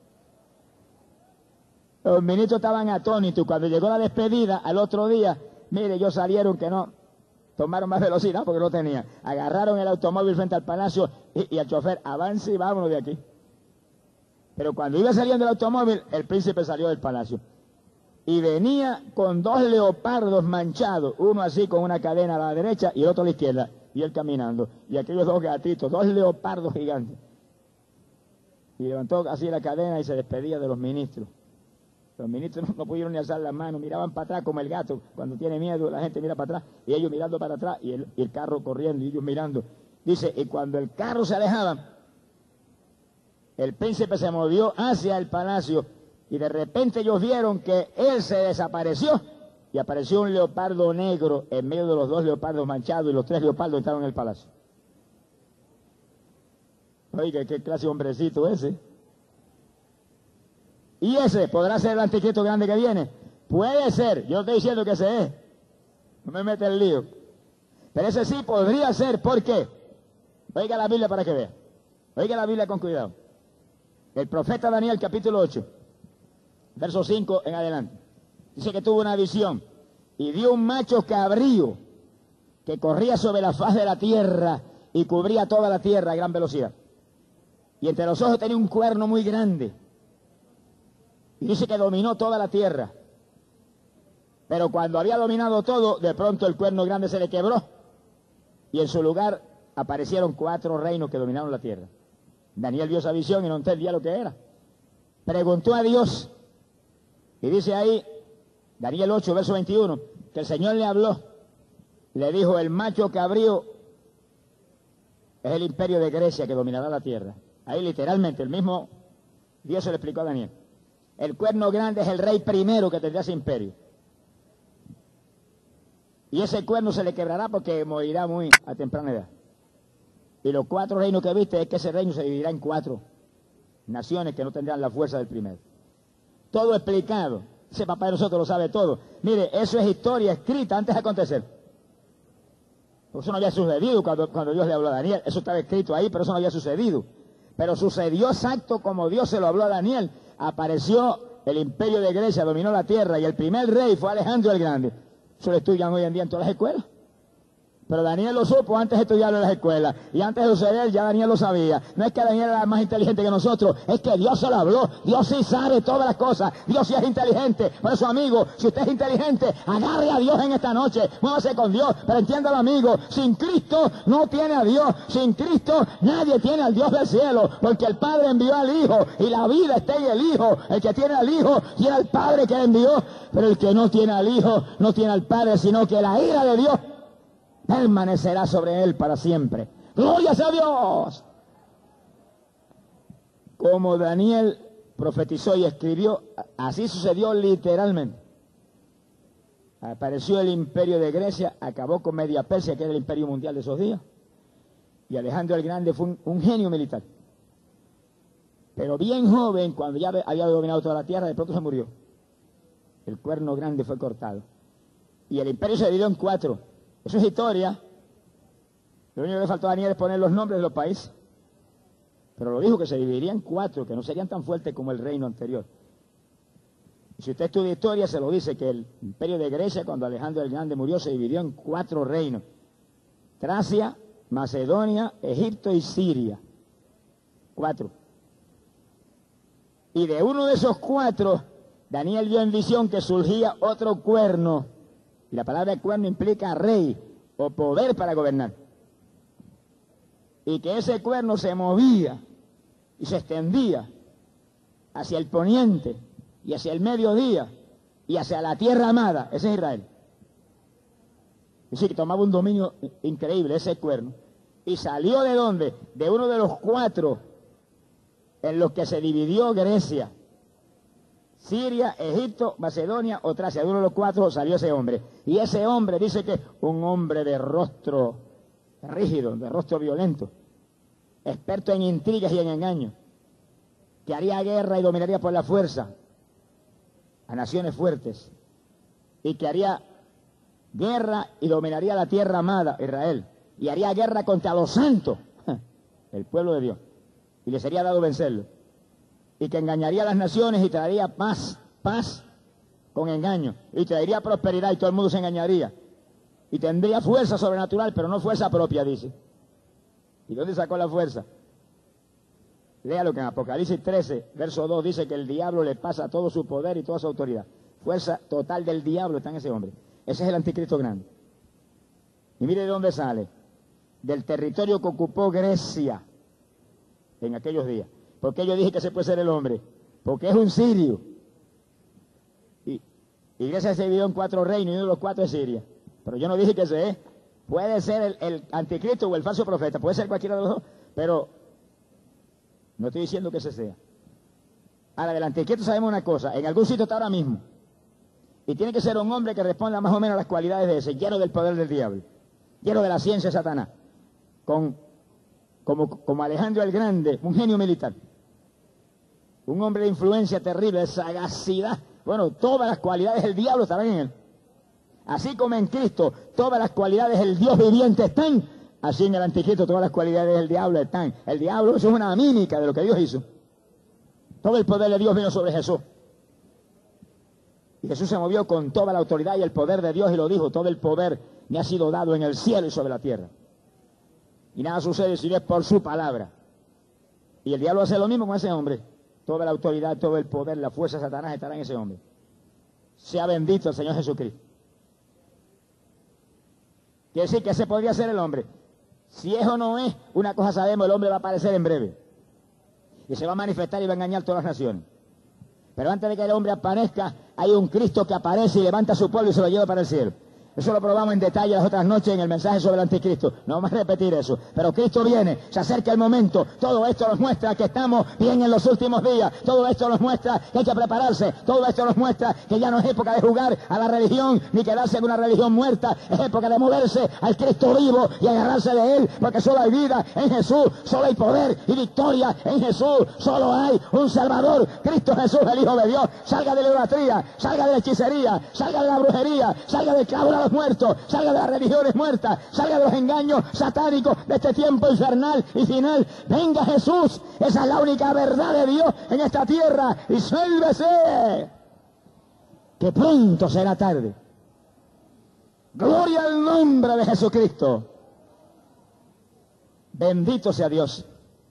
Los ministros estaban atónitos y cuando llegó la despedida, al otro día, mire, ellos salieron que no, tomaron más velocidad porque no tenían. Agarraron el automóvil frente al palacio y, y al chofer, avance y vámonos de aquí. Pero cuando iba saliendo el automóvil, el príncipe salió del palacio. Y venía con dos leopardos manchados, uno así con una cadena a la derecha y el otro a la izquierda, y él caminando. Y aquellos dos gatitos, dos leopardos gigantes. Y levantó así la cadena y se despedía de los ministros. Los ministros no, no pudieron ni alzar las manos, miraban para atrás como el gato, cuando tiene miedo la gente mira para atrás, y ellos mirando para atrás, y el, y el carro corriendo, y ellos mirando. Dice, y cuando el carro se alejaba, el príncipe se movió hacia el palacio y de repente ellos vieron que él se desapareció y apareció un leopardo negro en medio de los dos leopardos manchados y los tres leopardos entraron en el palacio. Oiga, qué clase de hombrecito ese. ¿Y ese podrá ser el anticristo grande que viene? Puede ser, yo estoy diciendo que ese es. No me mete el lío. Pero ese sí podría ser, ¿por qué? Oiga la Biblia para que vea. Oiga la Biblia con cuidado. El profeta Daniel, capítulo ocho, verso cinco en adelante. Dice que tuvo una visión y vio un macho cabrío que corría sobre la faz de la tierra y cubría toda la tierra a gran velocidad. Y entre los ojos tenía un cuerno muy grande. Y dice que dominó toda la tierra. Pero cuando había dominado todo, de pronto el cuerno grande se le quebró. Y en su lugar aparecieron cuatro reinos que dominaron la tierra. Daniel vio esa visión y no entendía lo que era. Preguntó a Dios. Y dice ahí, Daniel ocho, verso veintiuno, que el Señor le habló. Le dijo, el macho cabrío es el imperio de Grecia que dominará la tierra. Ahí literalmente, el mismo Dios se lo explicó a Daniel. El cuerno grande es el rey primero que tendrá ese imperio. Y ese cuerno se le quebrará porque morirá muy a temprana edad. Y los cuatro reinos que viste es que ese reino se dividirá en cuatro naciones que no tendrán la fuerza del primero. Todo explicado. Ese papá de nosotros lo sabe todo. Mire, eso es historia escrita antes de acontecer. Eso no había sucedido cuando, cuando Dios le habló a Daniel. Eso estaba escrito ahí, pero eso no había sucedido. Pero sucedió exacto como Dios se lo habló a Daniel. Apareció el imperio de Grecia, dominó la tierra y el primer rey fue Alejandro el Grande. Eso lo estudian hoy en día en todas las escuelas. Pero Daniel lo supo antes de estudiarlo en las escuelas. Y antes de suceder ya Daniel lo sabía. No es que Daniel era más inteligente que nosotros, es que Dios se lo habló. Dios sí sabe todas las cosas. Dios sí es inteligente. Por eso, amigo, si usted es inteligente, agarre a Dios en esta noche. Muévase con Dios. Pero entiéndalo, amigo, sin Cristo no tiene a Dios. Sin Cristo nadie tiene al Dios del cielo. Porque el Padre envió al Hijo y la vida está en el Hijo. El que tiene al Hijo tiene al Padre que le envió. Pero el que no tiene al Hijo no tiene al Padre, sino que la ira de Dios permanecerá sobre él para siempre. ¡Gloria a Dios! Como Daniel profetizó y escribió, así sucedió literalmente. Apareció el imperio de Grecia, acabó con Media Persia, que era el imperio mundial de esos días. Y Alejandro el Grande fue un, un genio militar. Pero bien joven, cuando ya había dominado toda la tierra, de pronto se murió. El cuerno grande fue cortado. Y el imperio se dividió en cuatro. Eso es historia. Lo único que le faltó a Daniel es poner los nombres de los países. Pero lo dijo que se dividiría en cuatro, que no serían tan fuertes como el reino anterior. Y si usted estudia historia, se lo dice que el imperio de Grecia, cuando Alejandro el Grande murió, se dividió en cuatro reinos. Tracia, Macedonia, Egipto y Siria. Cuatro. Y de uno de esos cuatro, Daniel vio en visión que surgía otro cuerno. Y la palabra cuerno implica rey o poder para gobernar. Y que ese cuerno se movía y se extendía hacia el poniente y hacia el mediodía y hacia la tierra amada. Ese es Israel. Es decir, que tomaba un dominio increíble ese cuerno. ¿Y salió de dónde? De uno de los cuatro en los que se dividió Grecia. Siria, Egipto, Macedonia o Tracia. De uno de los cuatro salió ese hombre. Y ese hombre dice que un hombre de rostro rígido, de rostro violento, experto en intrigas y en engaños, que haría guerra y dominaría por la fuerza a naciones fuertes, y que haría guerra y dominaría la tierra amada, Israel, y haría guerra contra los santos, el pueblo de Dios, y le sería dado vencerlo. Y que engañaría a las naciones y traería paz, paz con engaño. Y traería prosperidad y todo el mundo se engañaría. Y tendría fuerza sobrenatural, pero no fuerza propia, dice. ¿Y dónde sacó la fuerza? Léalo que en Apocalipsis trece, verso dos, dice que el diablo le pasa todo su poder y toda su autoridad. Fuerza total del diablo está en ese hombre. Ese es el anticristo grande. Y mire de dónde sale. Del territorio que ocupó Grecia en aquellos días. ¿Por qué yo dije que ese puede ser el hombre? Porque es un sirio. Y, y Grecia se dividió en cuatro reinos y uno de los cuatro es Siria. Pero yo no dije que ese es. Puede ser el, el anticristo o el falso profeta. Puede ser cualquiera de los dos. Pero No estoy diciendo que ese sea. Ahora, del anticristo sabemos una cosa, en algún sitio está ahora mismo. Y tiene que ser un hombre que responda más o menos a las cualidades de ese, lleno del poder del diablo, lleno de la ciencia de Satanás, con, como, como Alejandro el Grande, un genio militar. Un hombre de influencia terrible, de sagacidad. Bueno, todas las cualidades del diablo estarán en él. Así como en Cristo todas las cualidades del Dios viviente están, así en el anticristo todas las cualidades del diablo están. El diablo, eso es una mímica de lo que Dios hizo. Todo el poder de Dios vino sobre Jesús. Y Jesús se movió con toda la autoridad y el poder de Dios y lo dijo, todo el poder me ha sido dado en el cielo y sobre la tierra. Y nada sucede si no es por su palabra. Y el diablo hace lo mismo con ese hombre. Toda la autoridad, todo el poder, la fuerza de Satanás estará en ese hombre. Sea bendito el Señor Jesucristo. Quiere decir que ese podría ser el hombre. Si eso no es, una cosa sabemos, el hombre va a aparecer en breve. Y se va a manifestar y va a engañar a todas las naciones. Pero antes de que el hombre aparezca, hay un Cristo que aparece y levanta a su pueblo y se lo lleva para el cielo. Eso lo probamos en detalle las otras noches en el mensaje sobre el anticristo. No vamos a repetir eso. Pero Cristo viene, se acerca el momento. Todo esto nos muestra que estamos bien en los últimos días. Todo esto nos muestra que hay que prepararse. Todo esto nos muestra que ya no es época de jugar a la religión ni quedarse en una religión muerta. Es época de moverse al Cristo vivo y agarrarse de Él. Porque solo hay vida en Jesús. Solo hay poder y victoria en Jesús. Solo hay un Salvador. Cristo Jesús, el Hijo de Dios. Salga de la idolatría, salga de la hechicería, salga de la brujería, salga del clavo de los muertos, salga de las religiones muertas, salga de los engaños satánicos de este tiempo infernal y final. Venga Jesús, esa es la única verdad de Dios en esta tierra, y sálvese, que pronto será tarde. Gloria al nombre de Jesucristo. Bendito sea Dios.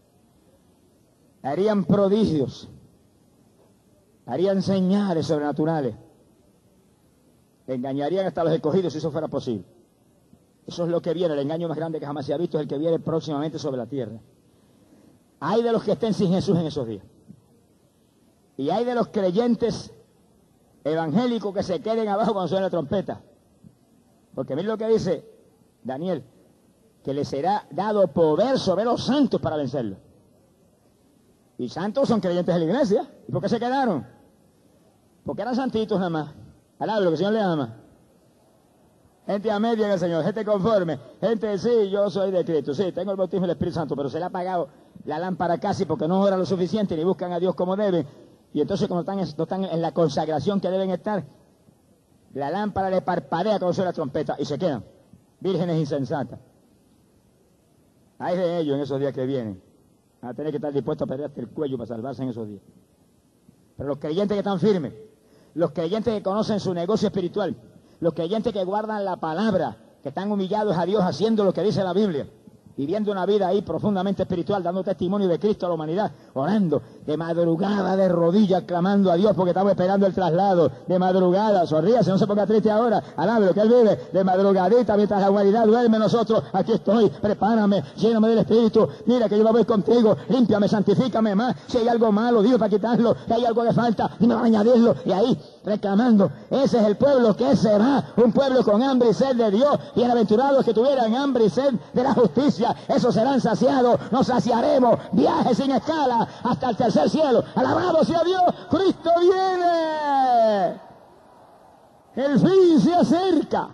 Harían prodigios, harían señales sobrenaturales, engañarían hasta los escogidos si eso fuera posible. Eso es lo que viene, el engaño más grande que jamás se ha visto es el que viene próximamente sobre la tierra. Hay de los que estén sin Jesús en esos días. Y hay de los creyentes evangélicos que se queden abajo cuando suene la trompeta. Porque miren lo que dice Daniel, que les será dado poder sobre los santos para vencerlo. Y santos son creyentes de la iglesia. ¿Y por qué se quedaron? Porque eran santitos nada más. Alaba lo que el Señor le ama. Gente a media en el Señor, gente conforme, gente, sí, yo soy de Cristo, sí, tengo el bautismo del Espíritu Santo, pero se le ha apagado la lámpara casi porque no ora lo suficiente ni buscan a Dios como deben. Y entonces cuando están, no están en la consagración que deben estar, la lámpara le parpadea cuando suena la trompeta y se quedan vírgenes insensatas. Hay de ellos en esos días que vienen. Van a tener que estar dispuestos a perder hasta el cuello para salvarse en esos días. Pero los creyentes que están firmes, los creyentes que conocen su negocio espiritual, los creyentes que guardan la palabra, que están humillados a Dios haciendo lo que dice la Biblia, viviendo una vida ahí profundamente espiritual, dando testimonio de Cristo a la humanidad, orando, de madrugada, de rodillas, clamando a Dios porque estamos esperando el traslado, de madrugada, sonríase, no se ponga triste ahora, alabe lo que Él vive, de madrugadita, mientras la humanidad duerme, nosotros, aquí estoy, prepárame, lléname del Espíritu, mira que yo voy contigo, límpiame, santifícame más, si hay algo malo, dime para quitarlo, si hay algo que falta, dime para añadirlo, y ahí, reclamando, ese es el pueblo que será, un pueblo con hambre y sed de Dios, bienaventurados que tuvieran hambre y sed de la justicia, esos serán saciados, nos saciaremos, viaje sin escala hasta el tercer cielo. Alabado sea Dios, Cristo viene, el fin se acerca,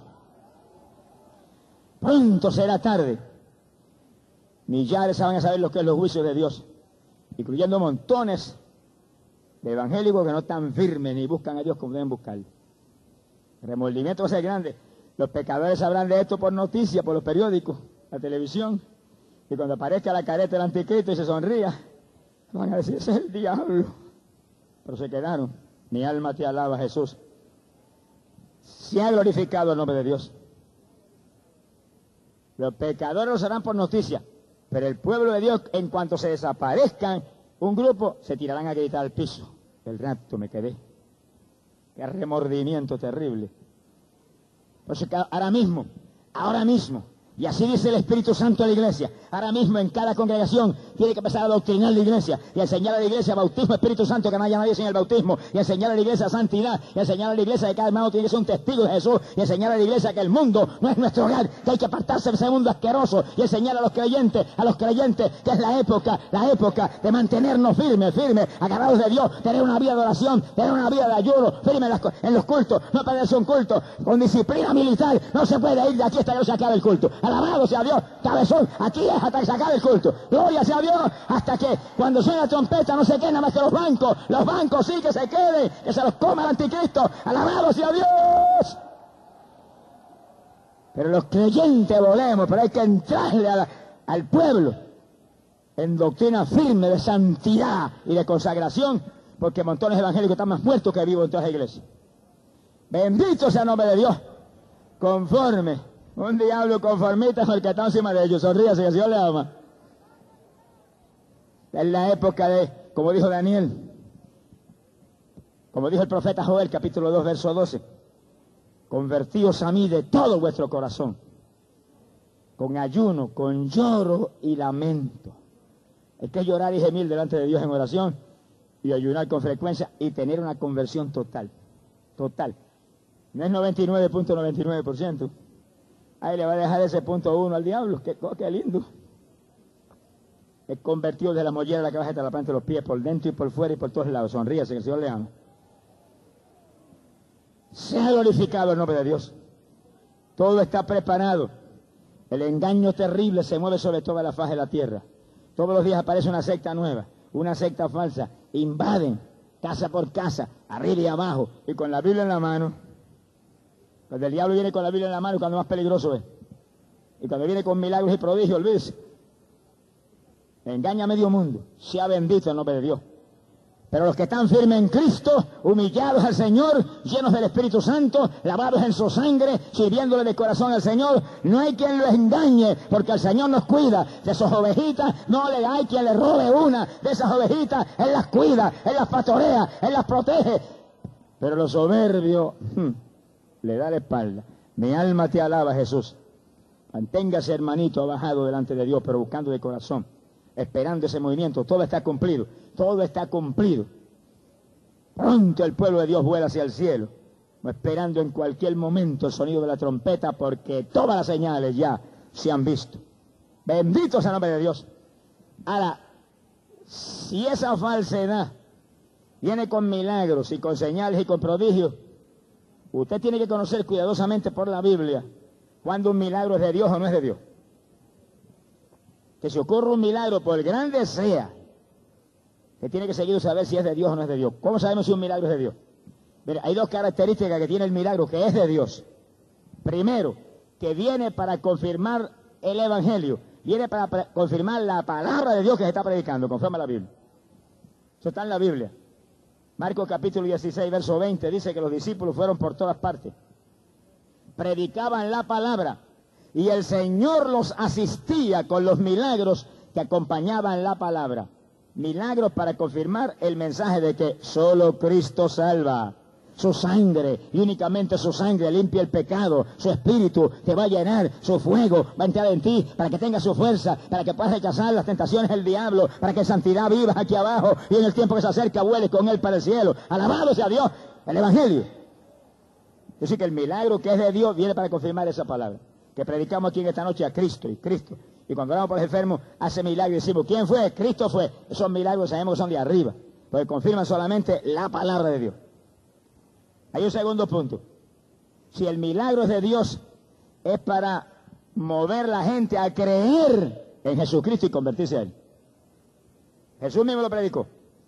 pronto será tarde. Millares van a saber lo que es los juicios de Dios, incluyendo montones de evangélicos que no están firmes ni buscan a Dios como deben buscarlo. El remordimiento va a ser grande. Los pecadores sabrán de esto por noticias, por los periódicos, la televisión, y cuando aparezca la careta del anticristo y se sonría, van a decir, ese es el diablo. Pero se quedaron. Mi alma te alaba, Jesús. Se ha glorificado el nombre de Dios. Los pecadores lo serán por noticia, pero el pueblo de Dios, en cuanto se desaparezcan un grupo, se tirarán a gritar al piso. El rato me quedé. Qué remordimiento terrible. Por eso que ahora mismo, ahora mismo, Y así dice el Espíritu Santo a la iglesia. Ahora mismo en cada congregación tiene que empezar a doctrinar la iglesia y a enseñar a la iglesia bautismo, Espíritu Santo, que no haya nadie sin el bautismo, y a enseñar a la iglesia santidad, y a enseñar a la iglesia que cada hermano tiene que ser un testigo de Jesús, y a enseñar a la iglesia que el mundo no es nuestro hogar, que hay que apartarse de ese mundo asqueroso, y enseñar a los creyentes, a los creyentes que es la época, la época de mantenernos firmes, firmes, agarrados de Dios, tener una vida de oración, tener una vida de ayuno, firmes en, las, en los cultos, no perderse un culto, con disciplina militar, no se puede ir de aquí hasta que no se acabe el culto. Alabado sea Dios, cabezón, aquí es hasta que se acabe el culto. Gloria sea Dios, hasta que cuando suene la trompeta no se queden nada más que los bancos, los bancos sí que se queden, que se los coma el anticristo. Alabado sea Dios. Pero los creyentes volemos, pero hay que entrarle a la, al pueblo en doctrina firme de santidad y de consagración, porque montones evangélicos están más muertos que vivos en todas las iglesias. Bendito sea el nombre de Dios, conforme. Un diablo conformista con el que está encima de ellos. Sonríase, que el Señor le ama. Es la época de, como dijo Daniel, como dijo el profeta Joel, capítulo dos, verso doce. Convertíos a mí de todo vuestro corazón, con ayuno, con lloro y lamento. Hay que llorar y gemir delante de Dios en oración, y ayunar con frecuencia, y tener una conversión total. Total. No es noventa y nueve punto noventa y nueve por ciento. Ahí le va a dejar ese punto uno al diablo. Qué, oh, qué lindo. Es convertido de la mollera a la cabeza hasta la planta de los pies, por dentro y por fuera y por todos lados. Sonríase, que el Señor le ama. Sea glorificado el nombre de Dios. Todo está preparado. El engaño terrible se mueve sobre toda la faz de la tierra. Todos los días aparece una secta nueva, una secta falsa. Invaden casa por casa, arriba y abajo, y con la Biblia en la mano. Cuando el diablo viene con la Biblia en la mano, cuando más peligroso es. Y cuando viene con milagros y prodigios, olvídese. Engaña a medio mundo. Sea bendito el nombre de Dios. Pero los que están firmes en Cristo, humillados al Señor, llenos del Espíritu Santo, lavados en su sangre, sirviéndole de corazón al Señor, no hay quien los engañe, porque el Señor nos cuida. De sus ovejitas no le hay quien le robe una. De esas ovejitas, Él las cuida, Él las pastorea, Él las protege. Pero los soberbios... Hmm, le da la espalda. Mi alma te alaba, Jesús. Manténgase, hermanito, abajado delante de Dios, pero buscando de corazón, esperando ese movimiento. Todo está cumplido, todo está cumplido. Pronto el pueblo de Dios vuela hacia el cielo, esperando en cualquier momento el sonido de la trompeta, porque todas las señales ya se han visto. Bendito sea el nombre de Dios. Ahora, si esa falsedad viene con milagros y con señales y con prodigios, usted tiene que conocer cuidadosamente por la Biblia cuando un milagro es de Dios o no es de Dios. Que si ocurre un milagro, por grande sea, que tiene que seguir saber si es de Dios o no es de Dios. ¿Cómo sabemos si un milagro es de Dios? Mira, hay dos características que tiene el milagro que es de Dios. Primero, que viene para confirmar el Evangelio, viene para confirmar la palabra de Dios que se está predicando, conforme a la Biblia. Eso está en la Biblia. Marcos capítulo dieciséis, verso veinte, dice que los discípulos fueron por todas partes. Predicaban la palabra y el Señor los asistía con los milagros que acompañaban la palabra. Milagros para confirmar el mensaje de que solo Cristo salva. Su sangre, y únicamente su sangre limpia el pecado. Su espíritu te va a llenar, su fuego va a entrar en ti para que tengas su fuerza, para que puedas rechazar las tentaciones del diablo, para que en santidad vivas aquí abajo y en el tiempo que se acerca vueles con él para el cielo. Alabado sea Dios, el Evangelio. Es decir, que el milagro que es de Dios viene para confirmar esa palabra. Que predicamos aquí en esta noche a Cristo y Cristo. Y cuando oramos por los enfermos, hace milagros y decimos, ¿quién fue? Cristo fue. Esos milagros sabemos que son de arriba, porque confirman solamente la palabra de Dios. Hay un segundo punto. Si el milagro es de Dios, es para mover la gente a creer en Jesucristo y convertirse a Él. Jesús mismo lo predicó.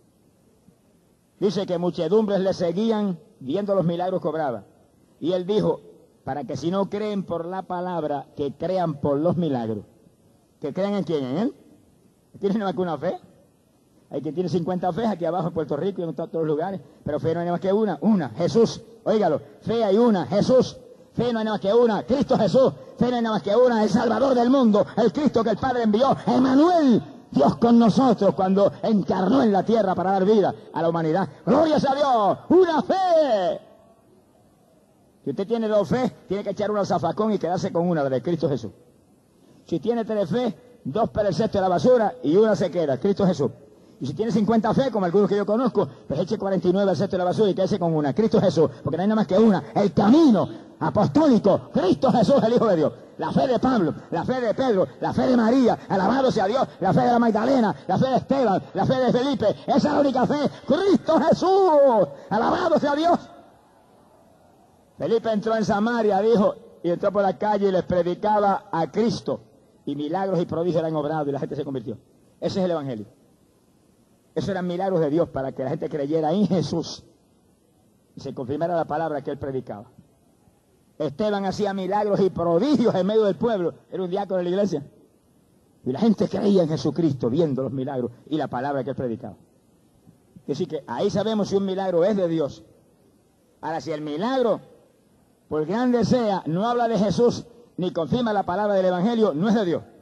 Dice que muchedumbres le seguían viendo los milagros que obraba. Y Él dijo, para que si no creen por la palabra, que crean por los milagros. ¿Que crean en quién? ¿En Él? ¿Tienes nada más que una fe? Hay quien tiene cincuenta fe aquí abajo en Puerto Rico y en todos los lugares, pero fe no hay nada más que una, una, Jesús. Óigalo, fe hay una, Jesús. Fe no hay nada más que una, Cristo Jesús. Fe no hay nada más que una, el Salvador del mundo, el Cristo que el Padre envió, Emmanuel, Dios con nosotros cuando encarnó en la tierra para dar vida a la humanidad. ¡Gloria a Dios! ¡Una fe! Si usted tiene dos fe, tiene que echar una al zafacón y quedarse con una, la de Cristo Jesús. Si tiene tres fe, dos para el cesto de la basura y una se queda, Cristo Jesús. Y si tiene cincuenta fe, como algunos que yo conozco, pues eche cuarenta y nueve al cesto de la basura y quédese con una, Cristo Jesús, porque no hay nada más que una, el camino apostólico, Cristo Jesús, el Hijo de Dios. La fe de Pablo, la fe de Pedro, la fe de María, alabado sea Dios, la fe de la Magdalena, la fe de Esteban, la fe de Felipe, esa es la única fe, Cristo Jesús, alabado sea Dios. Felipe entró en Samaria, dijo, y entró por la calle y les predicaba a Cristo, y milagros y prodigios eran obrados y la gente se convirtió. Ese es el Evangelio. Esos eran milagros de Dios para que la gente creyera en Jesús y se confirmara la palabra que él predicaba. Esteban hacía milagros y prodigios en medio del pueblo, era un diácono de la iglesia. Y la gente creía en Jesucristo viendo los milagros y la palabra que él predicaba. Así que ahí sabemos si un milagro es de Dios. Ahora, si el milagro, por grande sea, no habla de Jesús ni confirma la palabra del Evangelio, no es de Dios.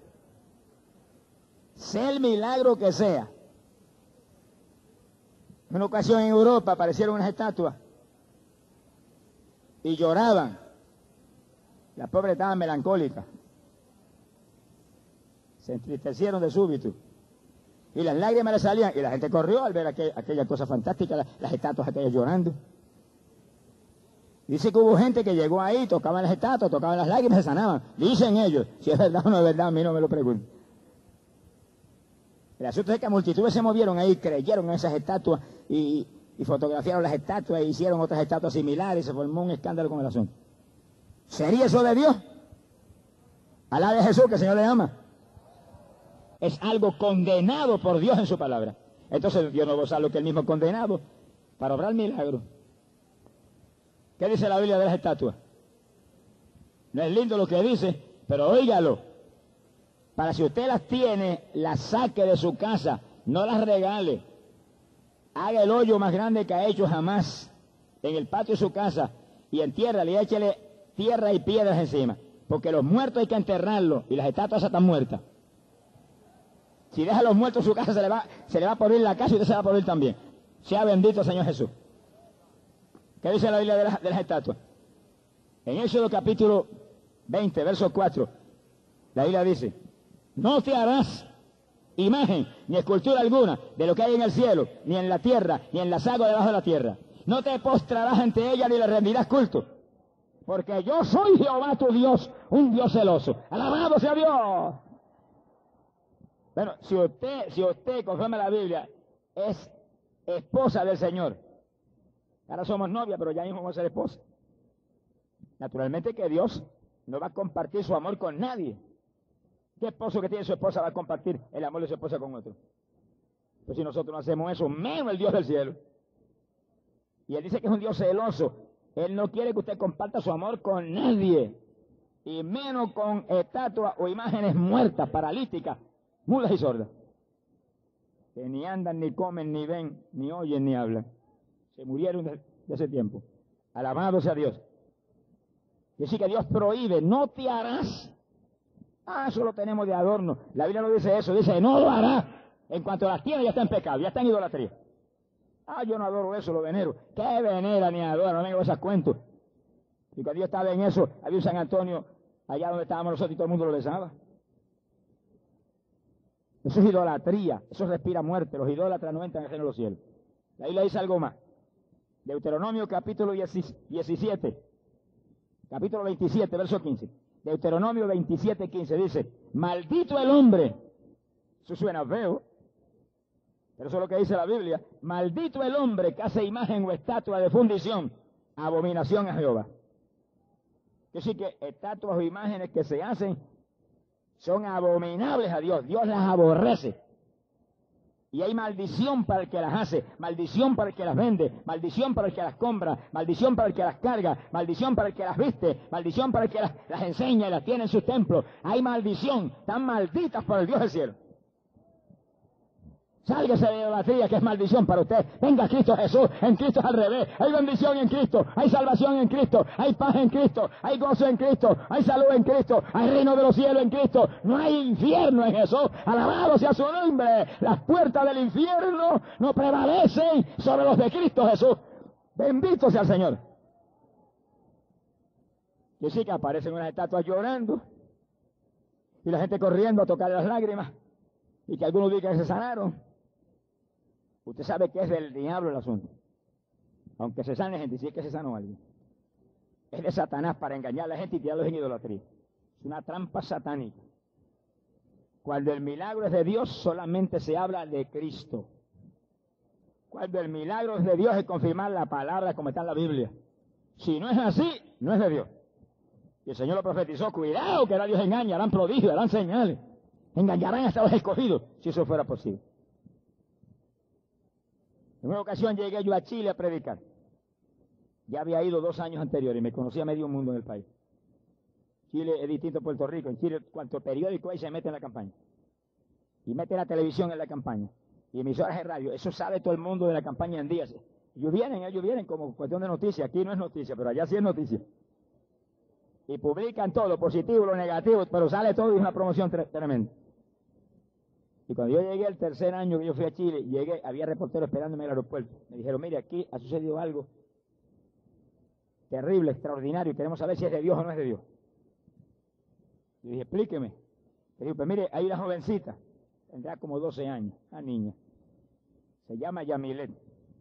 Sea el milagro que sea. En una ocasión en Europa aparecieron unas estatuas y lloraban. Las pobres estaban melancólicas. Se entristecieron de súbito. Y las lágrimas le salían. Y la gente corrió al ver aquel, aquella cosa fantástica, las, las estatuas aquellas llorando. Dice que hubo gente que llegó ahí, tocaban las estatuas, tocaban las lágrimas y se sanaban. Dicen ellos. Si es verdad o no es verdad, a mí no me lo pregunten. El asunto es que multitudes se movieron ahí, creyeron en esas estatuas y, y fotografiaron las estatuas e hicieron otras estatuas similares y se formó un escándalo con el asunto. ¿Sería eso de Dios? Alabe a Jesús, que el Señor le ama. Es algo condenado por Dios en su palabra. Entonces Dios no va a usar lo que él mismo condenado para obrar milagros. ¿Qué dice la Biblia de las estatuas? No es lindo lo que dice, pero óigalo. Para si usted las tiene, las saque de su casa, no las regale. Haga el hoyo más grande que ha hecho jamás en el patio de su casa y entiérrale y échele tierra y piedras encima. Porque los muertos hay que enterrarlos y las estatuas están muertas. Si deja a los muertos en su casa, se le va, se le va a podrir la casa y usted se va a podrir también. Sea bendito el Señor Jesús. ¿Qué dice la Biblia de las, de las estatuas? En Éxodo capítulo veinte, verso cuatro, la Biblia dice: no te harás imagen ni escultura alguna de lo que hay en el cielo, ni en la tierra, ni en las aguas debajo de la tierra. No te postrarás ante ella ni le rendirás culto. Porque yo soy Jehová tu Dios, un Dios celoso. ¡Alabado sea Dios! Bueno, si usted, si usted, conforme a la Biblia, es esposa del Señor. Ahora somos novia, pero ya mismo vamos a ser esposa. Naturalmente que Dios no va a compartir su amor con nadie. ¿Qué esposo que tiene su esposa va a compartir el amor de su esposa con otro? Pues si nosotros no hacemos eso, menos el Dios del cielo. Y él dice que es un Dios celoso. Él no quiere que usted comparta su amor con nadie. Y menos con estatuas o imágenes muertas, paralíticas, mudas y sordas. Que ni andan, ni comen, ni ven, ni oyen, ni hablan. Se murieron de, de ese tiempo. Alabado sea Dios. Y así que Dios prohíbe, no te harás. Ah, eso lo tenemos de adorno. La Biblia no dice eso, dice, no lo hará. En cuanto las tiene, ya está en pecado, ya está en idolatría. Ah, yo no adoro eso, lo venero. ¿Qué venera ni adora? No me hago esas cuentos. Y cuando yo estaba en eso, había un San Antonio, allá donde estábamos nosotros y todo el mundo lo besaba. Eso es idolatría, eso respira muerte. Los idólatras no entran en el reino de los cielos. La Biblia dice algo más. Deuteronomio capítulo diecisiete, capítulo veintisiete, verso quince. Deuteronomio veintisiete, quince dice, maldito el hombre. Eso suena feo, pero eso es lo que dice la Biblia. Maldito el hombre que hace imagen o estatua de fundición, abominación a Jehová. Es decir que estatuas o imágenes que se hacen son abominables a Dios. Dios las aborrece. Y hay maldición para el que las hace, maldición para el que las vende, maldición para el que las compra, maldición para el que las carga, maldición para el que las viste, maldición para el que las, las enseña y las tiene en sus templos. Hay maldición, están malditas por el Dios del cielo. Sálgase de la idolatría, que es maldición para usted. Venga a Cristo Jesús, en Cristo es al revés. Hay bendición en Cristo, hay salvación en Cristo, hay paz en Cristo, hay gozo en Cristo, hay salud en Cristo, hay reino de los cielos en Cristo. No hay infierno en Jesús. Alabado sea su nombre. Las puertas del infierno no prevalecen sobre los de Cristo Jesús. Bendito sea el Señor. Y sí que aparecen unas estatuas llorando. Y la gente corriendo a tocar las lágrimas. Y que algunos digan que se sanaron. Usted sabe que es del diablo el asunto. Aunque se sane gente, si es que se sanó alguien. Es de Satanás para engañar a la gente y tirarlos en idolatría. Es una trampa satánica. Cuando el milagro es de Dios, solamente se habla de Cristo. Cuando el milagro es de Dios, es confirmar la palabra como está en la Biblia. Si no es así, no es de Dios. Y el Señor lo profetizó, cuidado que ahora Dios engaña, harán prodigios, harán señales. Engañarán hasta los escogidos, si eso fuera posible. En una ocasión llegué yo a Chile a predicar. Ya había ido dos años anteriores y me conocía medio mundo en el país. Chile es distinto a Puerto Rico. En Chile, cuanto periódico hay, se mete en la campaña. Y mete la televisión en la campaña. Y emisoras de radio. Eso sabe todo el mundo de la campaña en días. Ellos vienen, ellos vienen como cuestión de noticia. Aquí no es noticia, pero allá sí es noticia. Y publican todo, lo positivo, lo negativo, pero sale todo y es una promoción tre tremenda. Y cuando yo llegué el tercer año que yo fui a Chile, llegué, había reporteros esperándome en el aeropuerto. Me dijeron, mire, aquí ha sucedido algo terrible, extraordinario, y queremos saber si es de Dios o no es de Dios. Y dije, explíqueme. Le dije, pues mire, hay una jovencita, tendrá como doce años, una niña. Se llama Yamilet.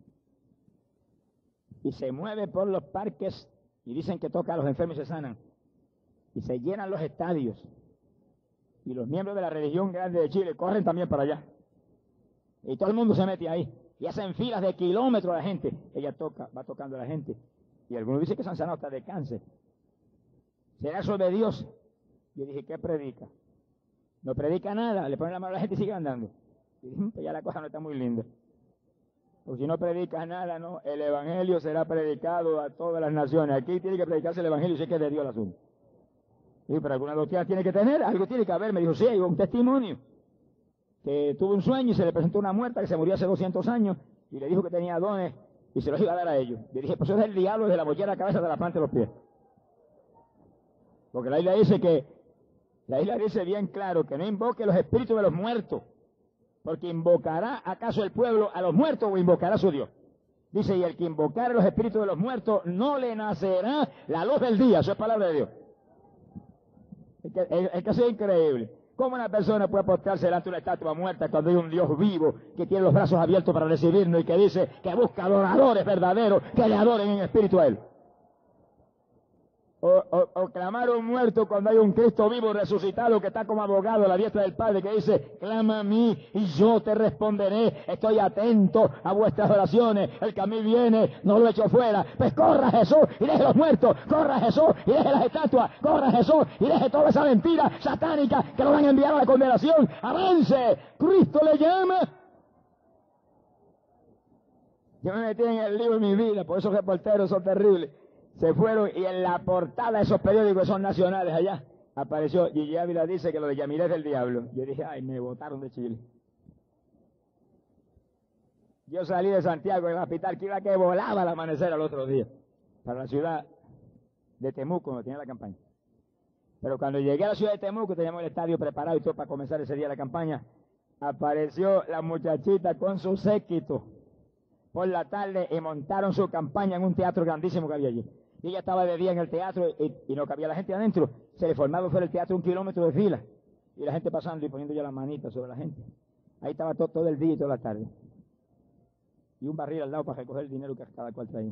Y se mueve por los parques y dicen que toca a los enfermos y se sanan. Y se llenan los estadios. Y los miembros de la religión grande de Chile corren también para allá. Y todo el mundo se mete ahí. Y hacen filas de kilómetros la gente. Ella toca, va tocando a la gente. Y algunos dicen que se han sanado hasta de cáncer. ¿Será eso de Dios? Yo dije, ¿qué predica? No predica nada, le ponen la mano a la gente y sigue andando. Y dije, pues ya la cosa no está muy linda. Porque si no predicas nada, no, el evangelio será predicado a todas las naciones. Aquí tiene que predicarse el evangelio y sé que es de Dios el asunto. Y pero alguna doctrina tiene que tener, algo tiene que haber. Me dijo, sí, hay un testimonio. Que tuvo un sueño y se le presentó una muerta que se murió hace doscientos años y le dijo que tenía dones y se los iba a dar a ellos. Yo dije, pues eso es del diablo, desde la mollera a la cabeza, de la planta de los pies. Porque la Biblia dice que, la Biblia dice bien claro que no invoque los espíritus de los muertos, porque invocará acaso el pueblo a los muertos o invocará a su Dios. Dice, y el que invocara los espíritus de los muertos no le nacerá la luz del día. Eso es palabra de Dios. Es que, es, es que eso es increíble. ¿Cómo una persona puede postrarse delante de una estatua muerta cuando hay un Dios vivo que tiene los brazos abiertos para recibirnos y que dice que busca adoradores verdaderos que le adoren en espíritu a Él? O, o, o clamar a un muerto cuando hay un Cristo vivo resucitado que está como abogado a la diestra del Padre que dice, clama a mí y yo te responderé, estoy atento a vuestras oraciones, el que a mí viene no lo echo fuera. Pues corra Jesús y deje los muertos, corra Jesús y deje las estatuas, corra Jesús y deje toda esa mentira satánica que nos van a enviar a la condenación. Avance, Cristo le llama. Yo me metí en el libro de mi vida, por esos reporteros son terribles. Se fueron y en la portada de esos periódicos que son nacionales allá, apareció, Gigi Ávila dice que lo de Yamilet es del diablo. Yo dije, ay, me botaron de Chile. Yo salí de Santiago, en el hospital, que iba que volaba al amanecer al otro día, para la ciudad de Temuco, donde tenía la campaña. Pero cuando llegué a la ciudad de Temuco, teníamos el estadio preparado y todo para comenzar ese día la campaña, apareció la muchachita con su séquito por la tarde y montaron su campaña en un teatro grandísimo que había allí. Y ella estaba de día en el teatro y, y no cabía la gente adentro. Se le formaba fuera el teatro un kilómetro de fila. Y la gente pasando y poniendo ya las manitas sobre la gente. Ahí estaba todo, todo el día y toda la tarde. Y un barril al lado para recoger el dinero que cada cual traía.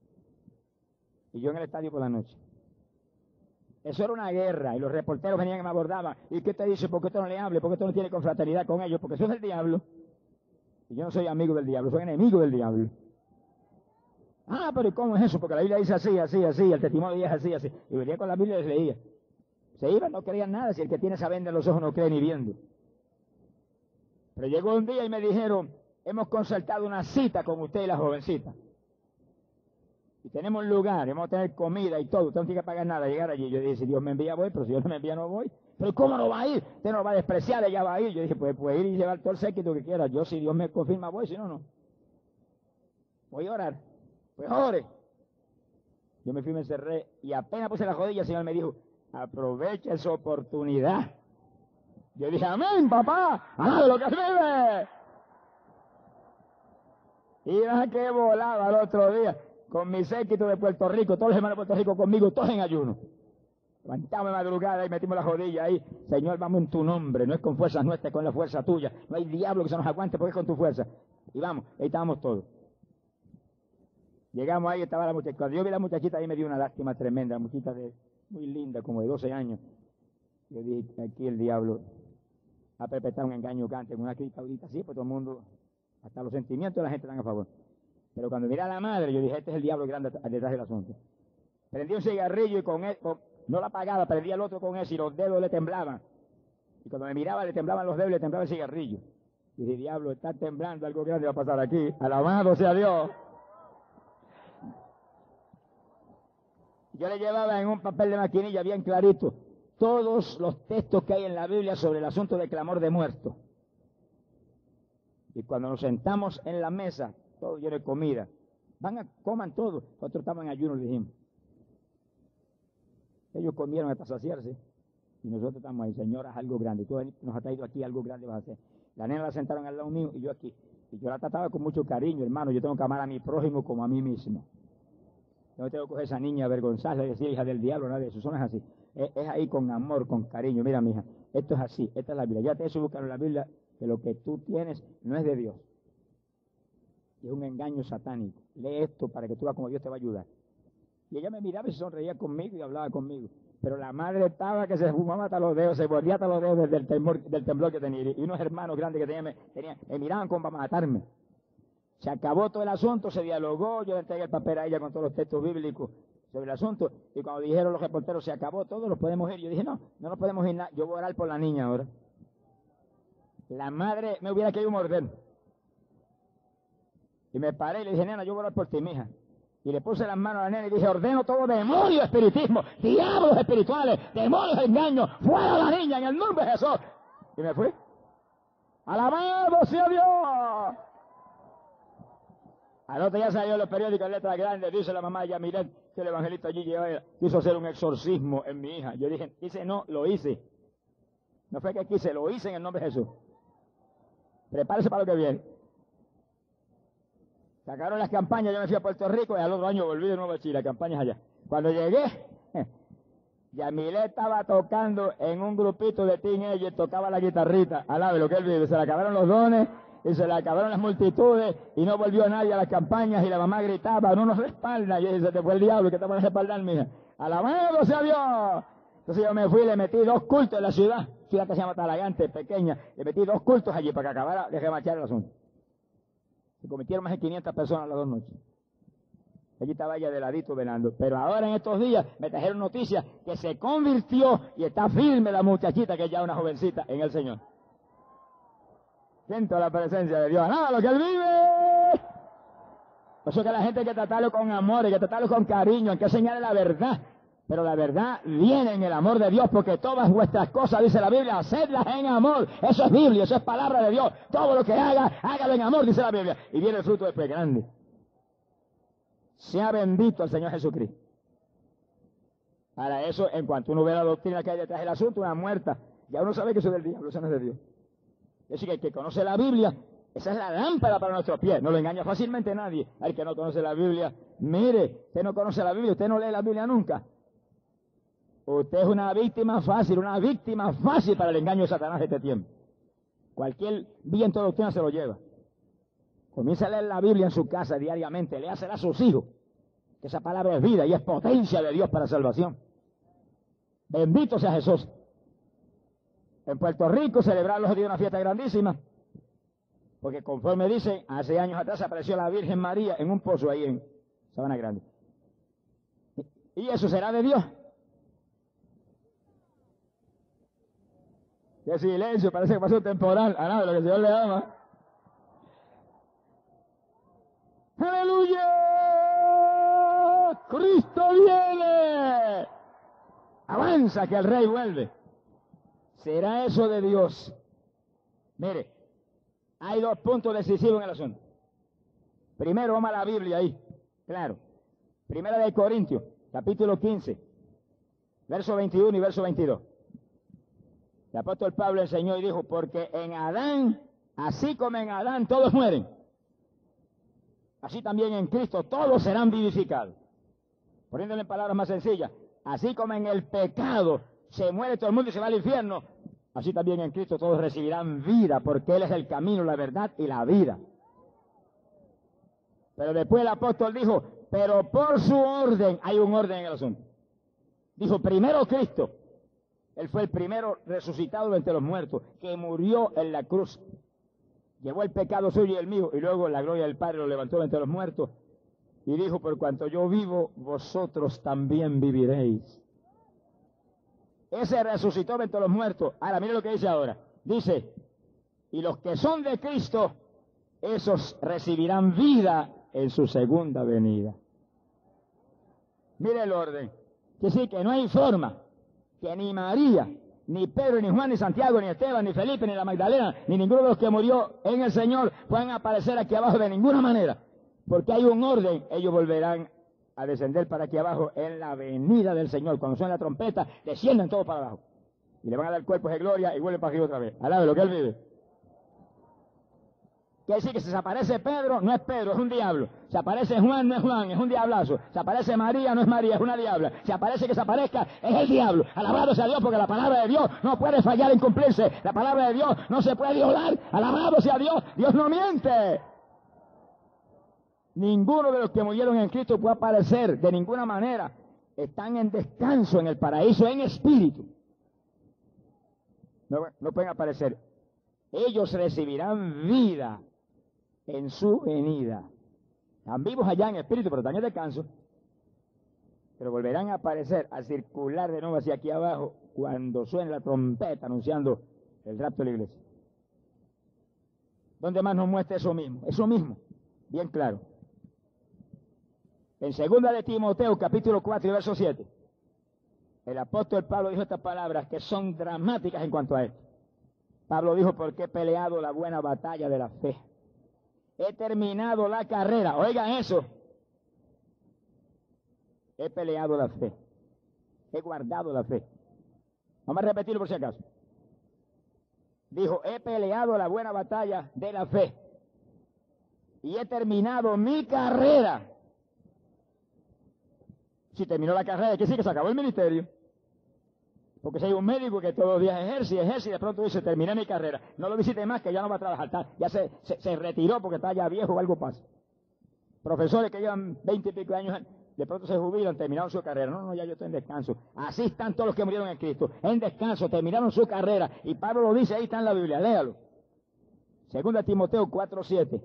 Y yo en el estadio por la noche. Eso era una guerra. Y los reporteros venían y me abordaban. ¿Y qué te dice? ¿Por qué tú no le hables? ¿Por qué tú no tienes confraternidad con ellos? Porque eso es del diablo. Y yo no soy amigo del diablo, soy enemigo del diablo. Ah, pero ¿cómo es eso? Porque la Biblia dice así, así, así, el testimonio es así, así. Y venía con la Biblia y les leía. Se iban, no creían nada, si el que tiene esa venda en los ojos no cree ni viendo. Pero llegó un día y me dijeron, hemos concertado una cita con usted y la jovencita. Y tenemos lugar, vamos a tener comida y todo, usted no tiene que pagar nada, llegar allí. Yo dije, si Dios me envía voy, pero si Dios no me envía no voy. Pero ¿cómo no va a ir? Usted no va a despreciar, ella va a ir. Yo dije, pues puede ir y llevar todo el séquito que quiera. Yo, si Dios me confirma, voy, si no, no. Voy a orar. Pues ore. Yo me fui, me encerré y apenas puse la rodilla, el Señor me dijo, aprovecha esa oportunidad. Yo dije, amén, papá, ¡ah, lo que vive! Y nada que volaba el otro día con mi séquito de Puerto Rico, todos los hermanos de Puerto Rico conmigo, todos en ayuno. Levantamos de madrugada y metimos la rodilla ahí. Señor, vamos en tu nombre. No es con fuerzas nuestras, es con la fuerza tuya. No hay diablo que se nos aguante porque es con tu fuerza. Y vamos, ahí estábamos todos. Llegamos ahí, estaba la muchachita. Cuando yo vi a la muchachita, ahí me dio una lástima tremenda. La muchachita de, muy linda, como de doce años. Yo dije, aquí el diablo ha perpetrado un engaño cante con una crítica ahorita, sí, pues todo el mundo, hasta los sentimientos de la gente están a favor. Pero cuando miré a la madre, yo dije, este es el diablo grande detrás del asunto. Prendí un cigarrillo y con él, con, no la apagaba, prendía el otro con eso y los dedos le temblaban. Y cuando me miraba, le temblaban los dedos y le temblaba el cigarrillo. Y dije, diablo, está temblando, algo grande va a pasar aquí. Alabado sea Dios. Yo le llevaba en un papel de maquinilla bien clarito todos los textos que hay en la Biblia sobre el asunto del clamor de muerto. Y cuando nos sentamos en la mesa, todo lleno de comida, van a, coman todo. Nosotros estamos en ayuno, le dijimos. Ellos comieron hasta saciarse. Y nosotros estamos ahí, señora, algo grande. Tú nos has traído aquí, algo grande vas a hacer. La nena la sentaron al lado mío y yo aquí. Y yo la trataba con mucho cariño, hermano. Yo tengo que amar a mi prójimo como a mí mismo. Yo no tengo que coger a esa niña avergonzada y decir, hija del diablo, nada de eso. Eso no es así. Es, es ahí con amor, con cariño. Mira, mija, esto es así. Esta es la Biblia. Ya te eso buscar en la Biblia que lo que tú tienes no es de Dios. Es un engaño satánico. Lee esto para que tú veas cómo Dios te va a ayudar. Y ella me miraba y se sonreía conmigo y hablaba conmigo. Pero la madre estaba que se fumaba hasta los dedos, se volvía hasta los dedos desde el temor, del temblor que tenía. Y unos hermanos grandes que tenían, me, tenían, me miraban como para matarme. Se acabó todo el asunto, se dialogó, yo le entregué el papel a ella con todos los textos bíblicos sobre el asunto. Y cuando dijeron los reporteros, se acabó todo, nos podemos ir. Yo dije, no, no nos podemos ir nada. Yo voy a orar por la niña ahora. La madre me hubiera querido morder. Y me paré y le dije, nena, yo voy a orar por ti, mija. Y le puse las manos a la nena y dije, ordeno todo demonio, espiritismo, diablos espirituales, demonios de engaño, fuera de la niña en el nombre de Jesús. Y me fui. ¡Alabado sea Dios! Al otro día salió en los periódicos en letras grandes, dice la mamá de Yamilet, que el evangelista allí quiso hacer un exorcismo en mi hija. Yo dije, dice, no, lo hice. No fue que quise, lo hice en el nombre de Jesús. Prepárese para lo que viene. Sacaron las campañas, yo me fui a Puerto Rico y al otro año volví de nuevo a Chile, las campañas allá. Cuando llegué, Yamilet estaba tocando en un grupito de teenagers, tocaba la guitarrita, alabe lo que él vive, se le acabaron los dones y se le acabaron las multitudes y no volvió nadie a las campañas y la mamá gritaba, no nos respalda, y yo dije, se te fue el diablo, que te van a respaldar, mija. Alabado sea Dios. Entonces yo me fui y le metí dos cultos en la ciudad, ciudad que se llama Talagante, pequeña, le metí dos cultos allí para que acabara de remachar el asunto. Se cometieron más de quinientas personas las dos noches. Allí estaba ella de ladito velando. Pero ahora en estos días me trajeron noticias que se convirtió y está firme la muchachita que es ya una jovencita en el Señor. Siento la presencia de Dios. ¡Nada, lo que Él vive! Por eso que la gente hay que tratarlo con amor, hay que tratarlo con cariño, hay que enseñarle la verdad. Pero la verdad viene en el amor de Dios, porque todas vuestras cosas, dice la Biblia, hacedlas en amor. Eso es Biblia, eso es palabra de Dios. Todo lo que haga, hágalo en amor, dice la Biblia. Y viene el fruto después grande. Sea bendito el Señor Jesucristo. Para eso, en cuanto uno ve la doctrina que hay detrás del asunto, una muerta, ya uno sabe que eso es del diablo, eso no es de Dios. Es decir, que el que conoce la Biblia, esa es la lámpara para nuestros pies. No lo engaña fácilmente nadie. Al que no conoce la Biblia, mire, usted no conoce la Biblia, usted no lee la Biblia nunca. Usted es una víctima fácil, una víctima fácil para el engaño de Satanás de este tiempo. Cualquier viento de doctrina se lo lleva. Comienza a leer la Biblia en su casa diariamente, léasela a sus hijos, que esa palabra es vida y es potencia de Dios para salvación. Bendito sea Jesús. En Puerto Rico celebraron los días una fiesta grandísima, porque conforme dicen, hace años atrás apareció la Virgen María en un pozo ahí en Sabana Grande. Y eso será de Dios. Qué silencio, parece que pasó un temporal. A nada, lo que el Señor le ama. ¡Aleluya! ¡Cristo viene! Avanza que el Rey vuelve. ¿Será eso de Dios? Mire, hay dos puntos decisivos en el asunto. Primero, vamos a la Biblia ahí. Claro. Primera de Corintios, capítulo quince, verso veintiuno y verso veintidós. El apóstol Pablo enseñó y dijo, porque en Adán, así como en Adán todos mueren, así también en Cristo todos serán vivificados. Poniéndole en palabras más sencillas, Así como en el pecado se muere todo el mundo y se va al infierno, así también en Cristo todos recibirán vida, porque Él es el camino, la verdad y la vida. Pero después el apóstol dijo, pero por su orden, hay un orden en el asunto. Dijo, primero Cristo. Él fue el primero resucitado entre los muertos, que murió en la cruz. Llevó el pecado suyo y el mío, y luego la gloria del Padre lo levantó entre los muertos. Y dijo, por cuanto yo vivo, vosotros también viviréis. Ese resucitó entre los muertos. Ahora, mire lo que dice ahora. Dice, y los que son de Cristo, esos recibirán vida en su segunda venida. Mire el orden. Que sí, que no hay forma que ni María, ni Pedro, ni Juan, ni Santiago, ni Esteban, ni Felipe, ni la Magdalena, ni ninguno de los que murió en el Señor puedan aparecer aquí abajo de ninguna manera. Porque hay un orden, ellos volverán a descender para aquí abajo en la venida del Señor. Cuando suene la trompeta, descienden todos para abajo. Y le van a dar cuerpos de gloria y vuelven para arriba otra vez. Alabe lo que Él vive. Quiere decir que si se aparece Pedro, no es Pedro, es un diablo. Si aparece Juan, no es Juan, es un diablazo. Si aparece María, no es María, es una diabla. Si aparece que se aparezca, es el diablo. Alabado sea Dios, porque la palabra de Dios no puede fallar en cumplirse. La palabra de Dios no se puede violar. Alabado sea Dios, Dios no miente. Ninguno de los que murieron en Cristo puede aparecer de ninguna manera. Están en descanso en el paraíso, en espíritu. No, no pueden aparecer. Ellos recibirán vida en su venida. Están vivos allá en espíritu, pero están en descanso. Pero volverán a aparecer, a circular de nuevo hacia aquí abajo, cuando suene la trompeta anunciando el rapto de la iglesia. ¿Dónde más nos muestra eso mismo? Eso mismo, bien claro. En segunda de Timoteo, capítulo cuatro y verso siete, el apóstol Pablo dijo estas palabras que son dramáticas en cuanto a esto. Pablo dijo, porque he peleado la buena batalla de la fe. He terminado la carrera. Oigan eso. He peleado la fe. He guardado la fe. Vamos a repetirlo por si acaso. Dijo, he peleado la buena batalla de la fe. Y he terminado mi carrera. Si terminó la carrera, ¿qué sí que se acabó el ministerio? Porque si hay un médico que todos los días ejerce y ejerce y de pronto dice, terminé mi carrera. No lo visite más, que ya no va a trabajar. Está, ya se, se, se retiró porque está ya viejo o algo pasa. Profesores que llevan veinte y pico años, de pronto se jubilan, terminaron su carrera. No, no, ya yo estoy en descanso. Así están todos los que murieron en Cristo. En descanso, terminaron su carrera. Y Pablo lo dice, ahí está en la Biblia, léalo. Segunda Timoteo cuatro siete.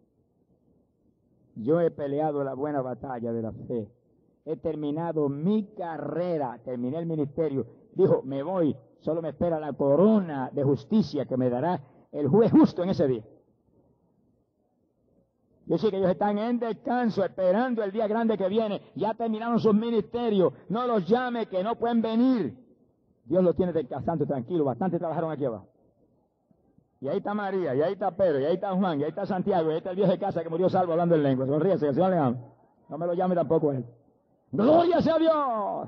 Yo he peleado la buena batalla de la fe. He terminado mi carrera, terminé el ministerio. Dijo, me voy, solo me espera la corona de justicia que me dará el juez justo en ese día. Yo sé que ellos están en descanso, esperando el día grande que viene. Ya terminaron sus ministerios. No los llame, que no pueden venir. Dios los tiene descansando tranquilo. Bastante trabajaron aquí abajo. Y ahí está María, y ahí está Pedro, y ahí está Juan, y ahí está Santiago, y ahí está el viejo de casa que murió salvo hablando en lengua. Sonríese, que el Señor le ama. No me lo llame tampoco él. ¡Gloria sea a Dios!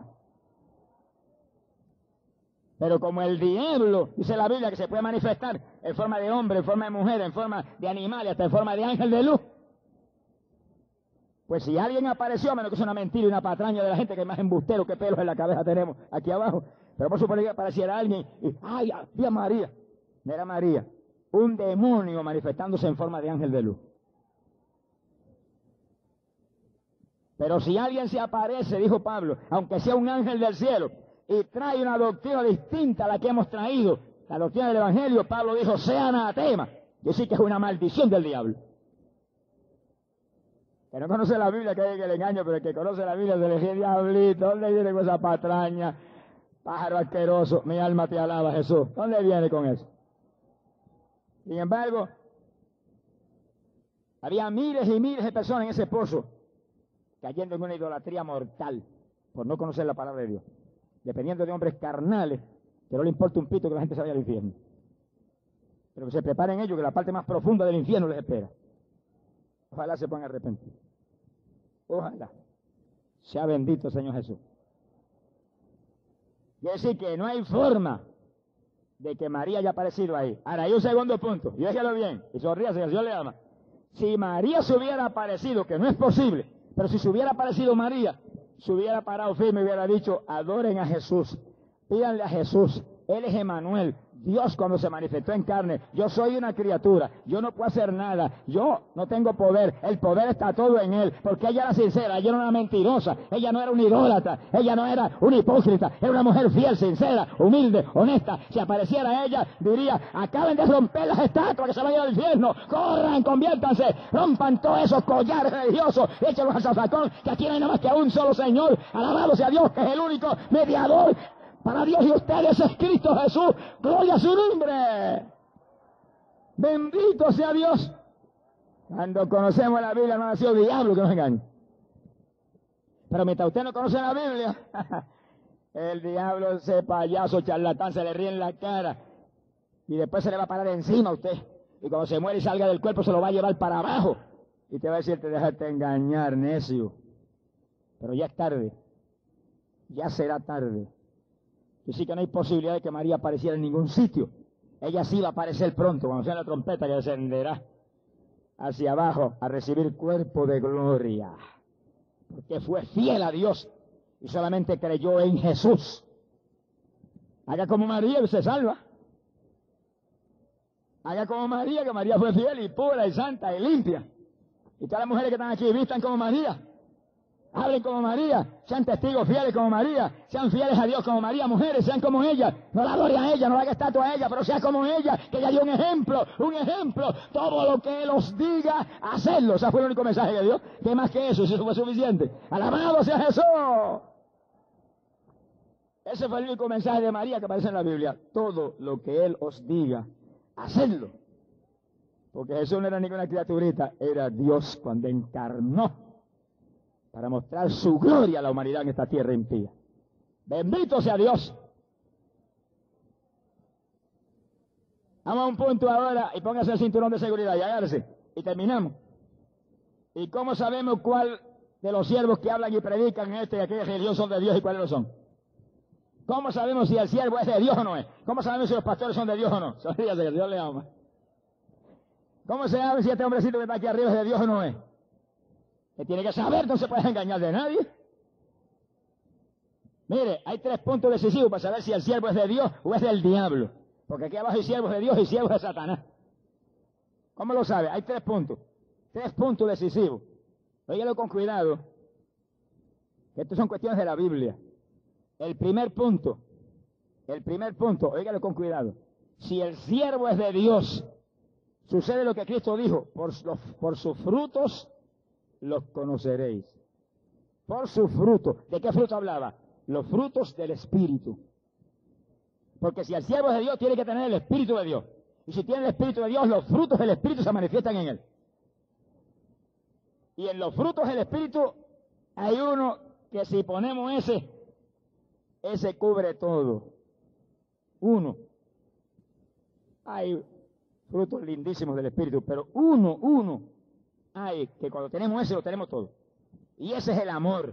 Pero como el diablo, dice la Biblia, que se puede manifestar en forma de hombre, en forma de mujer, en forma de animal y hasta en forma de ángel de luz. Pues si alguien apareció, a menos que sea una mentira y una patraña de la gente, que es más embustero que pelos en la cabeza tenemos aquí abajo. Pero por suponer que apareciera alguien y, ¡ay, vi a María! No era María, un demonio manifestándose en forma de ángel de luz. Pero si alguien se aparece, dijo Pablo, aunque sea un ángel del cielo, y trae una doctrina distinta a la que hemos traído, la doctrina del Evangelio, Pablo dijo, sea anatema. Yo sí que es una maldición del diablo. Que no conoce la Biblia, que hay que le engaño, pero el que conoce la Biblia se le dice, diablito, ¿dónde viene con esa patraña? Pájaro asqueroso, mi alma te alaba, Jesús. ¿Dónde viene con eso? Sin embargo, había miles y miles de personas en ese pozo, cayendo en una idolatría mortal, por no conocer la palabra de Dios. Dependiendo de hombres carnales, que no le importa un pito que la gente se vaya al infierno. Pero que se preparen ellos, que la parte más profunda del infierno les espera. Ojalá se puedan arrepentir. Ojalá. Sea bendito Señor Jesús. Quiere decir que no hay forma de que María haya aparecido ahí. Ahora, hay un segundo punto, y déjalo bien, y sonríase, que el Señor le ama. Si María se hubiera aparecido, que no es posible, pero si se hubiera aparecido María, se hubiera parado firme y hubiera dicho, adoren a Jesús, pídanle a Jesús, Él es Emmanuel, Dios cuando se manifestó en carne. Yo soy una criatura, yo no puedo hacer nada, yo no tengo poder, el poder está todo en Él, porque ella era sincera, ella no era una mentirosa, ella no era una idólatra, ella no era una hipócrita, era una mujer fiel, sincera, humilde, honesta. Si apareciera ella, diría, acaben de romper las estatuas que se vayan al infierno, corran, conviértanse, rompan todos esos collares religiosos, échenlos al zafacón, que aquí no hay nada más que un solo Señor, alabado sea Dios, que es el único mediador para Dios y ustedes, es Cristo Jesús, gloria a su nombre. Bendito sea Dios. Cuando conocemos la Biblia no ha sido el diablo que nos engañe. Pero mientras usted no conoce la Biblia, el diablo, ese payaso charlatán, se le ríe en la cara y después se le va a parar encima a usted. Y cuando se muere y salga del cuerpo se lo va a llevar para abajo. Y te va a decir, te déjate engañar, necio. Pero ya es tarde. Ya será tarde. Y sí que no hay posibilidad de que María apareciera en ningún sitio. Ella sí va a aparecer pronto, cuando sea la trompeta que descenderá hacia abajo a recibir cuerpo de gloria. Porque fue fiel a Dios y solamente creyó en Jesús. Haga como María y se salva. Haga como María, que María fue fiel y pura y santa y limpia. Y todas las mujeres que están aquí vistan como María. Hablen como María, sean testigos fieles como María, sean fieles a Dios como María, mujeres, sean como ella, no la gloria a ella, no la haga estatua a ella, pero sea como ella, que ella dio un ejemplo, un ejemplo, todo lo que Él os diga, hacedlo. Ese fue el único mensaje de Dios, ¿qué más que eso? Eso fue suficiente. Alabado sea Jesús. Ese fue el único mensaje de María que aparece en la Biblia, todo lo que Él os diga, hacedlo. Porque Jesús no era ninguna criaturita, era Dios cuando encarnó para mostrar su gloria a la humanidad en esta tierra impía. Bendito sea Dios. Vamos a un punto ahora y póngase el cinturón de seguridad y agárrese. Y terminamos. ¿Y cómo sabemos cuál de los siervos que hablan y predican en este y aquella religión son de Dios y cuáles no son? ¿Cómo sabemos si el siervo es de Dios o no es? ¿Cómo sabemos si los pastores son de Dios o no? Sonríase que Dios le ama. ¿Cómo se sabe si este hombrecito que está aquí arriba es de Dios o no es? Que tiene que saber, no se puede engañar de nadie. Mire, hay tres puntos decisivos para saber si el siervo es de Dios o es del diablo. Porque aquí abajo hay siervos de Dios y siervos de Satanás. ¿Cómo lo sabe? Hay tres puntos. Tres puntos decisivos. Óigalo con cuidado. Estas son cuestiones de la Biblia. El primer punto. El primer punto, óigalo con cuidado. Si el siervo es de Dios, sucede lo que Cristo dijo. Por, los, por sus frutos los conoceréis. Por su fruto. ¿De qué fruto hablaba? Los frutos del Espíritu. Porque si el siervo es de Dios, tiene que tener el Espíritu de Dios. Y si tiene el Espíritu de Dios, los frutos del Espíritu se manifiestan en él. Y en los frutos del Espíritu hay uno que si ponemos ese, ese cubre todo. Uno. Hay frutos lindísimos del Espíritu, pero uno, uno. Hay que cuando tenemos ese lo tenemos todo. Y ese es el amor.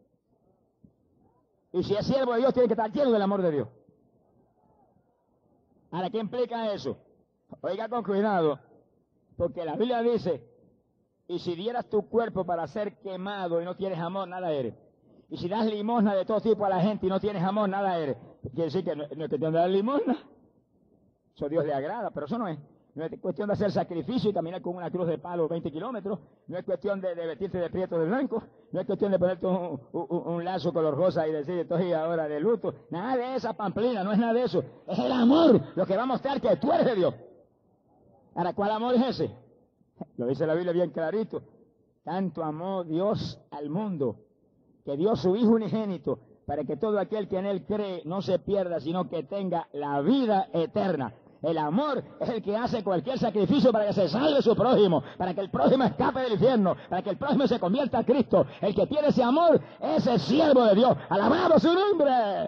Y si es siervo de Dios tiene que estar lleno del amor de Dios. Ahora, ¿qué implica eso? Oiga con cuidado, porque la Biblia dice, y si dieras tu cuerpo para ser quemado y no tienes amor, nada eres. Y si das limosna de todo tipo a la gente y no tienes amor, nada eres. Quiere decir que no, no es cuestión de dar limosna. Eso a Dios le agrada, pero eso no es. No es cuestión de hacer sacrificio y caminar con una cruz de palo veinte kilómetros. No es cuestión de, de vestirte de prieto de blanco. No es cuestión de ponerte un, un, un lazo color rosa y decir, estoy ahora de luto. Nada de esa pamplina, no es nada de eso. Es el amor lo que va a mostrar que tú eres de Dios. Ahora, ¿cuál amor es ese? Lo dice la Biblia bien clarito. Tanto amó Dios al mundo, que dio su Hijo unigénito, para que todo aquel que en Él cree no se pierda, sino que tenga la vida eterna. El amor es el que hace cualquier sacrificio para que se salve su prójimo, para que el prójimo escape del infierno, para que el prójimo se convierta a Cristo. El que tiene ese amor es el siervo de Dios. ¡Alabado su nombre!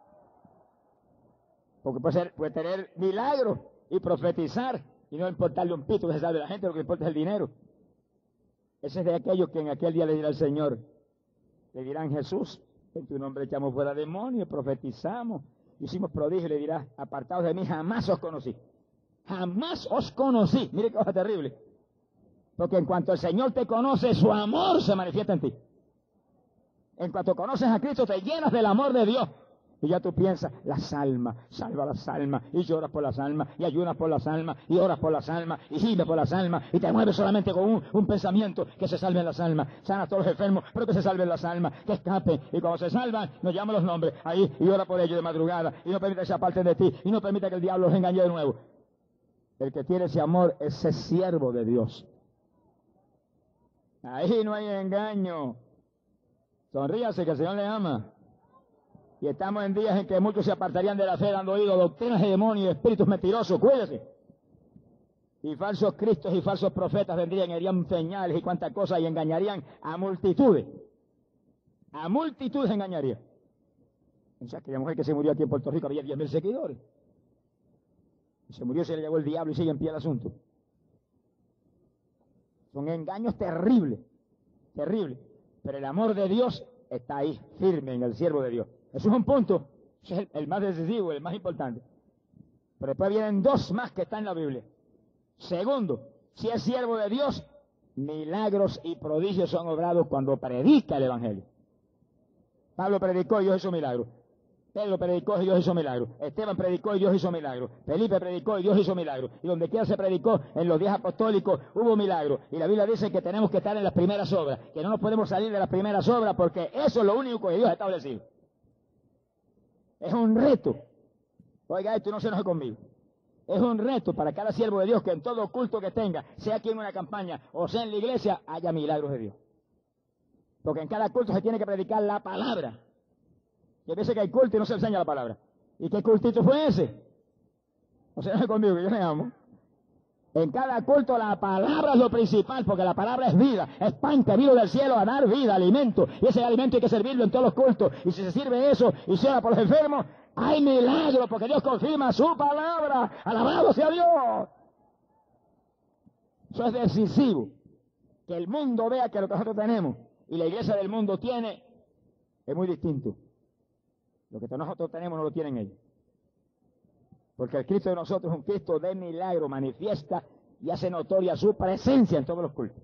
Porque puede, ser, puede tener milagros y profetizar y no importarle un pito que se salve la gente, lo que importa es el dinero. Ese es de aquellos que en aquel día le dirá al Señor, le dirán, Jesús, en tu nombre echamos fuera demonios, profetizamos, hicimos prodigios, le dirá, apartados de mí, jamás os conocí. Jamás os conocí. Mire qué cosa terrible. Porque en cuanto el Señor te conoce, su amor se manifiesta en ti. En cuanto conoces a Cristo, te llenas del amor de Dios. Y ya tú piensas, las almas, salva las almas, y lloras por las almas, y ayunas por las almas, y oras por las almas, y gimes por las almas, y te mueves solamente con un, un pensamiento, que se salven las almas, sana a todos los enfermos, pero que se salven las almas, que escapen, y cuando se salvan, nos llaman los nombres, ahí, y ora por ellos de madrugada, y no permite que se aparten de ti, y no permite que el diablo los engañe de nuevo. El que tiene ese amor, ese siervo de Dios. Ahí no hay engaño. Sonríase que el Señor le ama. Y estamos en días en que muchos se apartarían de la fe dando oído a doctrinas de demonios y espíritus mentirosos. Cuídese. Y falsos cristos y falsos profetas vendrían y harían señales y cuantas cosas y engañarían a multitudes. A multitudes engañarían. O sea, aquella mujer que se murió aquí en Puerto Rico había diez mil seguidores. Y se murió, se le llevó el diablo y sigue en pie el asunto. Son engaños terribles. Terribles. Pero el amor de Dios está ahí, firme en el siervo de Dios. Eso es un punto, eso es el, el más decisivo, el más importante. Pero después vienen dos más que están en la Biblia. Segundo, si es siervo de Dios, milagros y prodigios son obrados cuando predica el Evangelio. Pablo predicó y Dios hizo milagros. Pedro predicó y Dios hizo milagros. Esteban predicó y Dios hizo milagros. Felipe predicó y Dios hizo milagros. Y donde quiera se predicó, en los días apostólicos hubo milagros. Y la Biblia dice que tenemos que estar en las primeras obras, que no nos podemos salir de las primeras obras porque eso es lo único que Dios ha establecido. Es un reto. Oiga, esto no se enoje conmigo. Es un reto para cada siervo de Dios que en todo culto que tenga, sea aquí en una campaña o sea en la iglesia, haya milagros de Dios. Porque en cada culto se tiene que predicar la palabra. Y a veces que hay culto y no se enseña la palabra. ¿Y qué cultito fue ese? No se enoje conmigo, que yo le amo. En cada culto la palabra es lo principal, porque la palabra es vida, es pan que vino del cielo a dar vida, alimento. Y ese alimento hay que servirlo en todos los cultos. Y si se sirve eso y se ora por los enfermos, hay milagro, porque Dios confirma su palabra. Alabado sea Dios. Eso es decisivo. Que el mundo vea que lo que nosotros tenemos y la iglesia del mundo tiene es muy distinto. Lo que nosotros tenemos no lo tienen ellos. Porque el Cristo de nosotros es un Cristo de milagro, manifiesta y hace notoria su presencia en todos los cultos.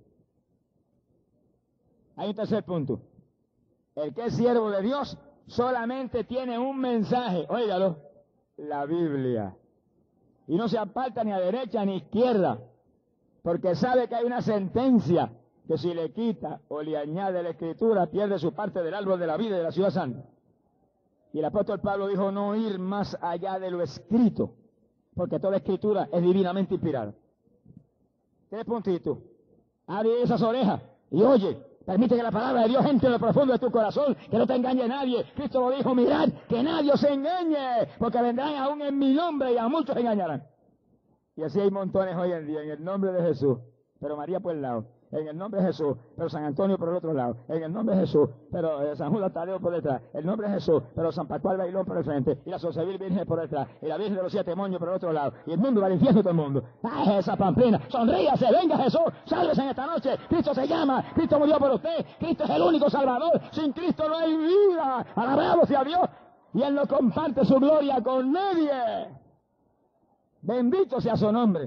Hay un tercer punto. El que es siervo de Dios solamente tiene un mensaje, óigalo, la Biblia. Y no se aparta ni a derecha ni a izquierda, porque sabe que hay una sentencia que si le quita o le añade la Escritura, pierde su parte del árbol de la vida y de la ciudad santa. Y el apóstol Pablo dijo no ir más allá de lo escrito, porque toda Escritura es divinamente inspirada. Tres puntitos. Abre esas orejas y oye, permite que la palabra de Dios entre en lo profundo de tu corazón, que no te engañe nadie. Cristo lo dijo, mirad, que nadie os engañe, porque vendrán aún en mi nombre y a muchos engañarán. Y así hay montones hoy en día, en el nombre de Jesús. Pero María por el lado, en el nombre de Jesús, pero San Antonio por el otro lado, en el nombre de Jesús, pero eh, San Judas Tadeo por detrás, el nombre de Jesús, pero San Pascual Bailón por el frente, y la Sonsevil Virgen por detrás, y la Virgen de los Siete Moños por el otro lado, y el mundo va al infierno todo el mundo. ¡Ay, esa pamplina! ¡Sonríase! ¡Venga Jesús! ¡Sálvese en esta noche! ¡Cristo se llama! ¡Cristo murió por usted! ¡Cristo es el único Salvador! ¡Sin Cristo no hay vida! ¡Alabado sea Dios! Y Él no comparte su gloria con nadie. Bendito sea su nombre.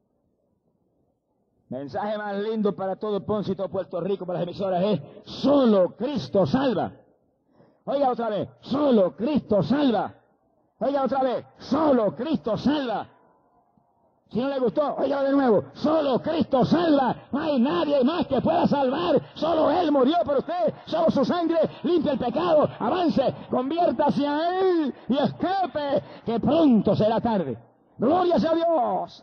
Mensaje más lindo para todo Ponce y todo Puerto Rico, para las emisoras, es solo Cristo salva. Oiga otra vez, solo Cristo salva. Oiga otra vez, solo Cristo salva. Si no le gustó, oiga de nuevo, solo Cristo salva. No hay nadie más que pueda salvar. Solo Él murió por usted. Solo su sangre limpia el pecado. Avance, conviértase a Él y escape, que pronto será tarde. Gloria sea a Dios.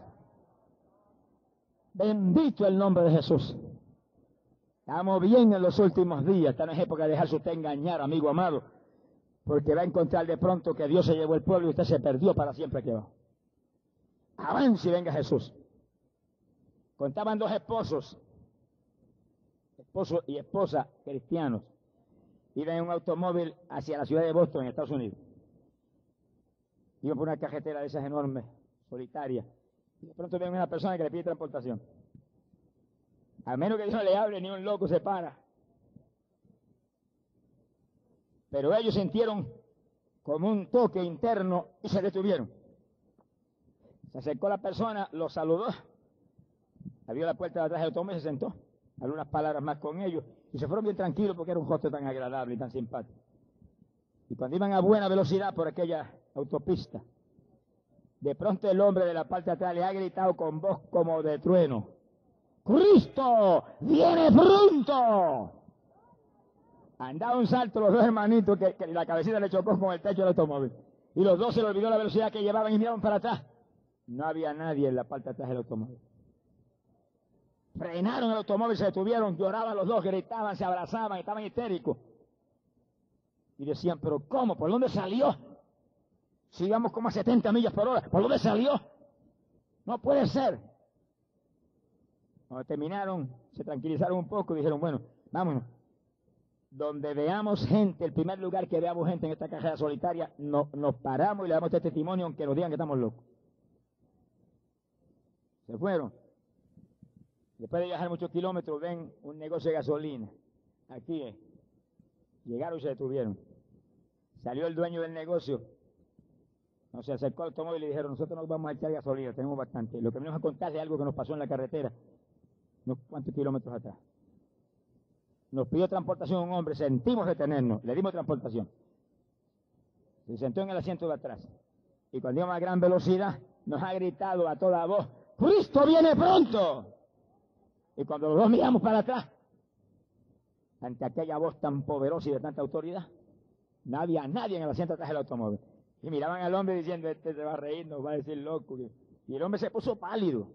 Bendito el nombre de Jesús. Estamos bien en los últimos días. Esta no es época de dejarse usted engañar, amigo amado, porque va a encontrar de pronto que Dios se llevó el pueblo y usted se perdió para siempre aquí abajo. Avance y venga Jesús. Contaban dos esposos, esposo y esposa cristianos, iban en un automóvil hacia la ciudad de Boston, en Estados Unidos. Iban por una carretera de esas enormes, solitarias. Y de pronto ven una persona que le pide transportación. A menos que Dios le hable, ni un loco se para. Pero ellos sintieron como un toque interno y se detuvieron. Se acercó la persona, lo saludó, abrió la puerta de atrás del automóvil y se sentó. algunas palabras más con ellos, y se fueron bien tranquilos porque era un hostel tan agradable y tan simpático. Y cuando iban a buena velocidad por aquella autopista, de pronto el hombre de la parte de atrás le ha gritado con voz como de trueno: ¡Cristo viene pronto! Han dado un salto los dos hermanitos que, que la cabecita le chocó con el techo del automóvil. Y los dos se les olvidó la velocidad que llevaban y miraron para atrás. No había nadie en la parte de atrás del automóvil. Frenaron el automóvil, se detuvieron, lloraban los dos, gritaban, se abrazaban, estaban histéricos. Y decían: ¿pero cómo? ¿Por dónde salió? Si íbamos como a setenta millas por hora, ¿por dónde salió? No puede ser. Cuando terminaron, se tranquilizaron un poco y dijeron: bueno, vámonos. Donde veamos gente, el primer lugar que veamos gente en esta carrera solitaria, no, nos paramos y le damos este testimonio aunque nos digan que estamos locos. Se fueron. Después de viajar muchos kilómetros, ven un negocio de gasolina. Aquí es. Llegaron y se detuvieron. Salió el dueño del negocio. No, se acercó al automóvil y le dijeron: nosotros nos vamos a echar gasolina, tenemos bastante. Lo que venimos a contarle es algo que nos pasó en la carretera, unos cuantos kilómetros atrás. Nos pidió transportación un hombre, sentimos detenernos, le dimos transportación. Se sentó en el asiento de atrás. Y cuando íbamos a gran velocidad, nos ha gritado a toda voz: ¡Cristo viene pronto! Y cuando los dos miramos para atrás, ante aquella voz tan poderosa y de tanta autoridad, no había nadie en el asiento de atrás del automóvil. Y miraban al hombre diciendo: este se va a reír, nos va a decir loco. Y el hombre se puso pálido.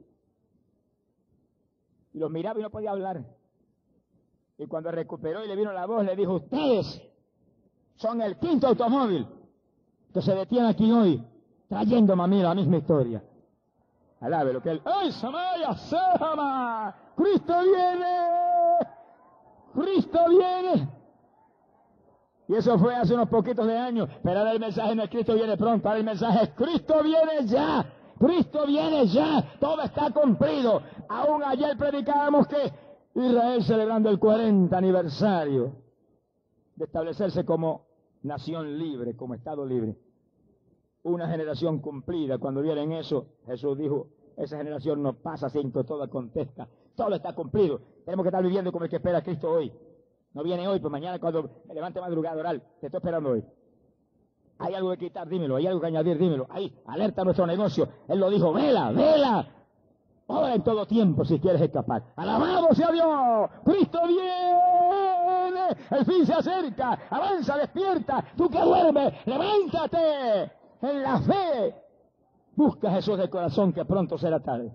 Y los miraba y no podía hablar. Y cuando recuperó y le vino la voz, le dijo: ustedes son el quinto automóvil que se detiene aquí hoy, trayéndome a mí la misma historia. Alabe lo que él... ¡Ay, Samaya, Sama! ¡Cristo viene! ¡Cristo viene! Y eso fue hace unos poquitos de años, pero ahora el mensaje no es Cristo viene pronto, ahora el mensaje es Cristo viene ya, Cristo viene ya, todo está cumplido. Aún ayer predicábamos que Israel celebrando el cuarenta aniversario de establecerse como nación libre, como Estado libre. Una generación cumplida. Cuando vieron eso, Jesús dijo: esa generación no pasa sin que todo acontezca. Todo está cumplido. Tenemos que estar viviendo como el que espera a Cristo hoy. No viene hoy, pues mañana cuando me levante madrugada a orar, te estoy esperando hoy. Hay algo que quitar, dímelo. Hay algo que añadir, dímelo. Ahí, alerta a nuestro negocio. Él lo dijo: vela, vela. Ora en todo tiempo si quieres escapar. ¡Alabado sea Dios! ¡Cristo viene! ¡El fin se acerca! ¡Avanza, despierta! ¡Tú que duermes, levántate! En la fe, busca a Jesús de corazón, que pronto será tarde.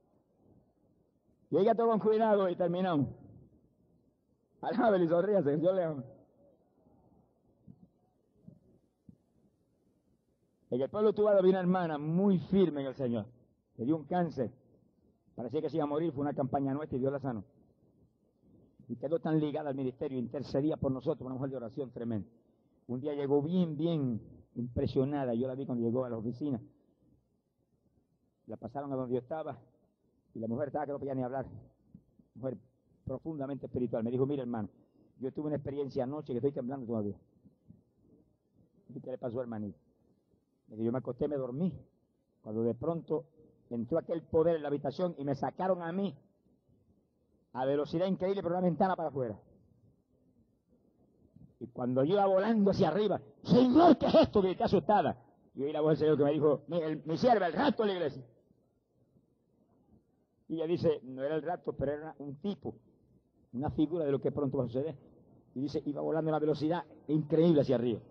Y oiga todo con cuidado y terminamos. Alábele y sonríase, yo le amo. En el pueblo tuvo había una hermana muy firme en el Señor. Le dio un cáncer. Parecía que se iba a morir, fue una campaña nuestra y Dios la sanó. Y quedó tan ligada al ministerio, intercedía por nosotros, una mujer de oración tremenda. Un día llegó bien, bien impresionada, yo la vi cuando llegó a la oficina. La pasaron a donde yo estaba, y la mujer estaba que no podía ni hablar. Mujer profundamente espiritual. Me dijo: mira, hermano, yo tuve una experiencia anoche que estoy temblando todavía. ¿Y qué le pasó, hermanito? Me dijo: yo me acosté, me dormí, cuando de pronto entró aquel poder en la habitación y me sacaron a mí a velocidad increíble por una ventana para afuera. Y cuando yo iba volando hacia arriba: Señor, ¿qué es esto? Grité asustada. Y oí la voz del Señor que me dijo: mi, el, mi sierva, el rato de la iglesia. Y ella dice: no era el rato, pero era un tipo, una figura de lo que pronto va a suceder. Y dice: iba volando a una velocidad increíble hacia arriba.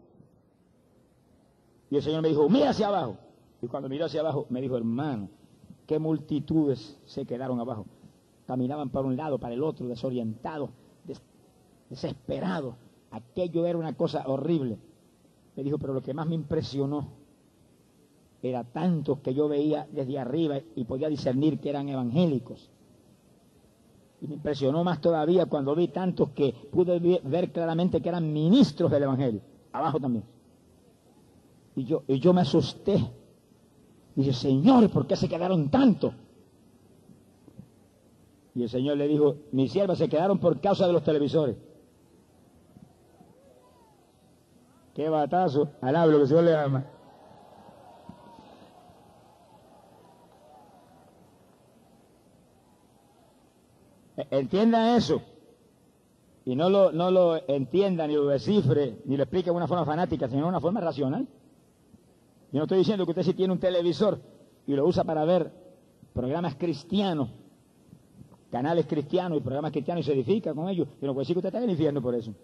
Y el Señor me dijo: mira hacia abajo. Y cuando miró hacia abajo, me dijo: hermano, qué multitudes se quedaron abajo. Caminaban para un lado, para el otro, desorientados, des, desesperados. Aquello era una cosa horrible. Me dijo: pero lo que más me impresionó era tantos que yo veía desde arriba y podía discernir que eran evangélicos. Y me impresionó más todavía cuando vi tantos que pude ver claramente que eran ministros del evangelio. Abajo también. Y yo, y yo me asusté. Dije: Señor, ¿por qué se quedaron tantos? Y el Señor le dijo: mis siervas se quedaron por causa de los televisores. ¡Qué batazo! Alabe lo que el Señor le ama. Entiendan eso. Y no lo, no lo entienda, ni lo descifre, ni lo explique de una forma fanática, sino de una forma racional. Yo no estoy diciendo que usted si tiene un televisor y lo usa para ver programas cristianos, canales cristianos y programas cristianos y se edifica con ellos, yo no puedo decir que usted está en el infierno por eso.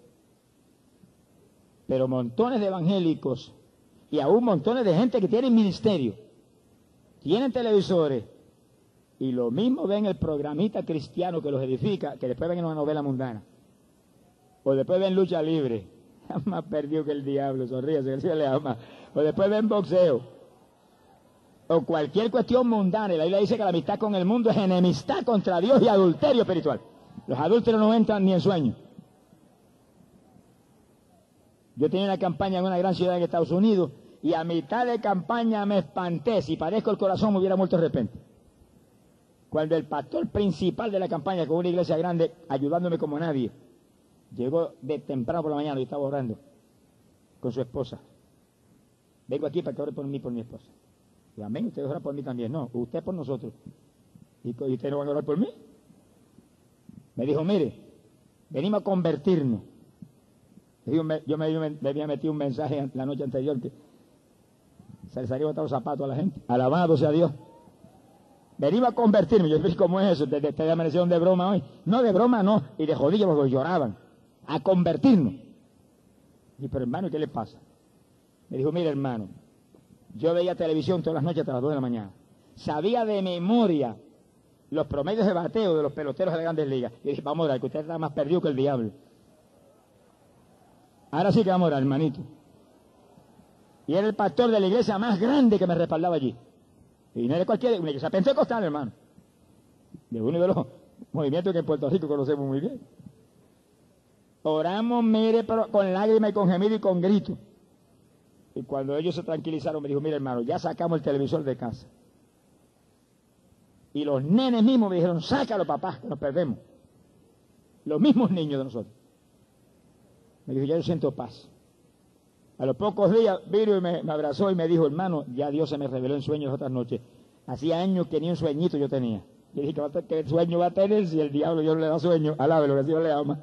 Pero montones de evangélicos y aún montones de gente que tienen ministerio, tienen televisores y lo mismo ven el programita cristiano que los edifica, que después ven en una novela mundana. O después ven lucha libre, más perdido que el diablo, sonríase, que el Señor le ama. O después ven boxeo. O cualquier cuestión mundana. Y la Biblia dice que la amistad con el mundo es enemistad contra Dios y adulterio espiritual. Los adúlteros no entran ni en sueño. Yo tenía una campaña en una gran ciudad en Estados Unidos y a mitad de campaña me espanté. Si parezco el corazón me hubiera muerto de repente. Cuando el pastor principal de la campaña, con una iglesia grande, ayudándome como nadie, llegó de temprano por la mañana y estaba orando con su esposa. Vengo aquí para que ore por mí, por mi esposa. Y amén, ustedes oran por mí también. No, usted por nosotros. ¿Y ustedes no van a orar por mí? Me dijo, mire, venimos a convertirnos. Yo me, yo me, me, me había metido un mensaje la noche anterior que se les había botado los zapatos a la gente. Alabado sea Dios. Venimos a convertirnos. Yo dije, ¿cómo es eso? ¿Te, te, te amanecieron de broma hoy? No, de broma no. Y de jodillas porque lloraban. A convertirnos. Y pero hermano, ¿qué le pasa? Me dijo, mire hermano, yo veía televisión todas las noches hasta las dos de la mañana. Sabía de memoria los promedios de bateo de los peloteros de las grandes ligas. Y dije, vamos a orar, que usted está más perdido que el diablo. Ahora sí que vamos a orar, hermanito. Y era el pastor de la iglesia más grande que me respaldaba allí. Y no era cualquier, una iglesia pentecostal, hermano. De uno de los movimientos que en Puerto Rico conocemos muy bien. Oramos, mire, pero con lágrimas y con gemido y con grito. Y cuando ellos se tranquilizaron, me dijo, mire hermano, ya sacamos el televisor de casa. Y los nenes mismos me dijeron, sácalo papá, que nos perdemos. Los mismos niños de nosotros. Me dijo, ya yo siento paz. A los pocos días vino y me, me abrazó y me dijo, hermano, ya Dios se me reveló en sueños otras noches. Hacía años que ni un sueñito yo tenía. Y dije, ¿qué sueño va a tener si el diablo Dios no le da sueño? Alábelo, que Dios le ama.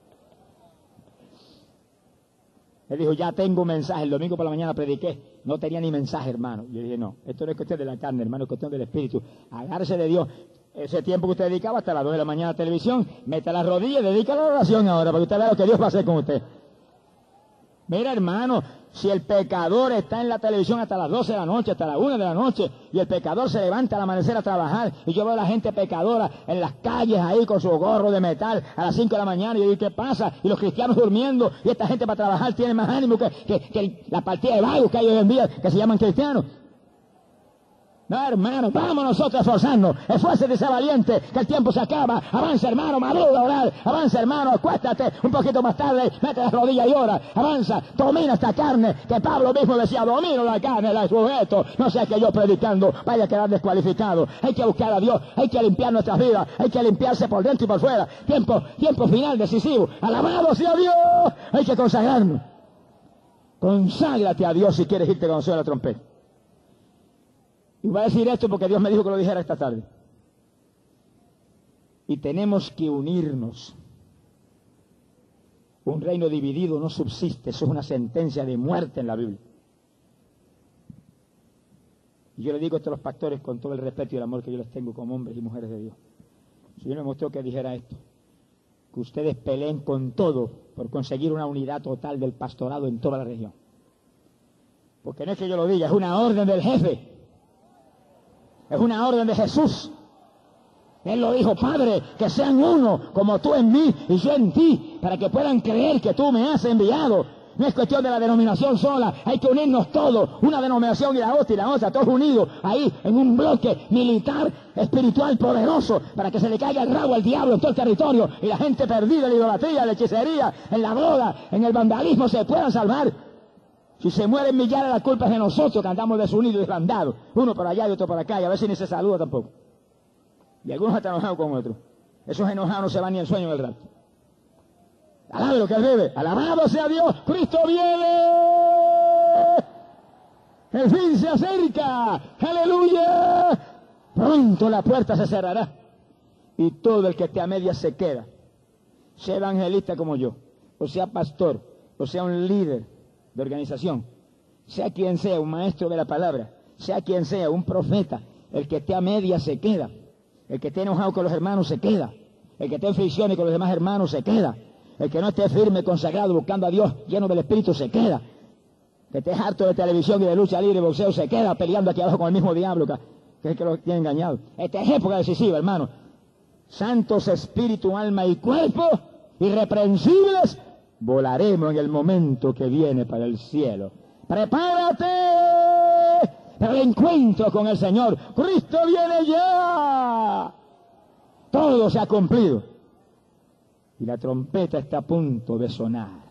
Él dijo, ya tengo un mensaje. El domingo por la mañana prediqué. No tenía ni mensaje, hermano. Yo dije, no, esto no es cuestión de la carne, hermano, es cuestión del espíritu. Agárrese de Dios. Ese tiempo que usted dedicaba hasta las dos de la mañana a televisión, mete las rodillas y dedica la oración ahora, para que usted vea lo que Dios va a hacer con usted. Mira, hermano, si el pecador está en la televisión hasta las doce de la noche, hasta las una de la noche, y el pecador se levanta al amanecer a trabajar, y yo veo a la gente pecadora en las calles ahí con su gorro de metal a las cinco de la mañana, y yo digo, ¿qué pasa? Y los cristianos durmiendo, y esta gente para trabajar tiene más ánimo que, que, que el, la partida de vagos que hay hoy en día, que se llaman cristianos. No, hermano, vamos nosotros a esforzarnos. Esfuérzate, sea valiente, que el tiempo se acaba. Avanza, hermano, madruga a orar. Avanza, hermano, acuéstate un poquito más tarde, mete las rodillas y ora. Avanza, domina esta carne, que Pablo mismo decía, domino la carne, la sujeto. No sea que yo predicando vaya a quedar descualificado. Hay que buscar a Dios, hay que limpiar nuestras vidas, hay que limpiarse por dentro y por fuera. Tiempo, tiempo final decisivo. Alabado sea Dios. Hay que consagrarnos. Conságrate a Dios si quieres irte con la trompeta. Y voy a decir esto porque Dios me dijo que lo dijera esta tarde. Y tenemos que unirnos. Un reino dividido no subsiste. Eso es una sentencia de muerte en la Biblia. Y yo le digo esto a los pastores con todo el respeto y el amor que yo les tengo como hombres y mujeres de Dios. Si yo me mostró que dijera esto. Que ustedes peleen con todo por conseguir una unidad total del pastorado en toda la región. Porque no es que yo lo diga, es una orden del jefe. Es una orden de Jesús. Él lo dijo, Padre, que sean uno, como tú en mí y yo en ti, para que puedan creer que tú me has enviado. No es cuestión de la denominación sola, hay que unirnos todos, una denominación y la otra y la otra, todos unidos, ahí en un bloque militar, espiritual, poderoso, para que se le caiga el rabo al diablo en todo el territorio y la gente perdida en la idolatría, en la hechicería, en la droga, en el vandalismo se puedan salvar. Si se mueren millares, la culpa es de nosotros que andamos desunidos y desbandados. Uno por allá y otro por acá, y a veces ni se saluda tampoco. Y algunos están enojados con otros. Esos enojados no se van ni en sueño en el rato. Alabe lo que él bebe. Alabado sea Dios. Cristo viene. El fin se acerca. Aleluya. Pronto la puerta se cerrará. Y todo el que esté a medias se queda. Sea evangelista como yo, o sea pastor, o sea un líder de organización, sea quien sea, un maestro de la palabra, sea quien sea, un profeta, el que esté a medias se queda. El que esté enojado con los hermanos se queda. El que esté en fricciones con los demás hermanos se queda. El que no esté firme, consagrado, buscando a Dios, lleno del Espíritu, se queda. Que esté harto de televisión y de lucha libre y boxeo, se queda peleando aquí abajo con el mismo diablo, que, que es el que lo tiene engañado. Esta es época decisiva, hermano. Santos espíritu, alma y cuerpo, irreprensibles, volaremos en el momento que viene para el cielo. ¡Prepárate para el encuentro con el Señor! ¡Cristo viene ya! Todo se ha cumplido. Y la trompeta está a punto de sonar.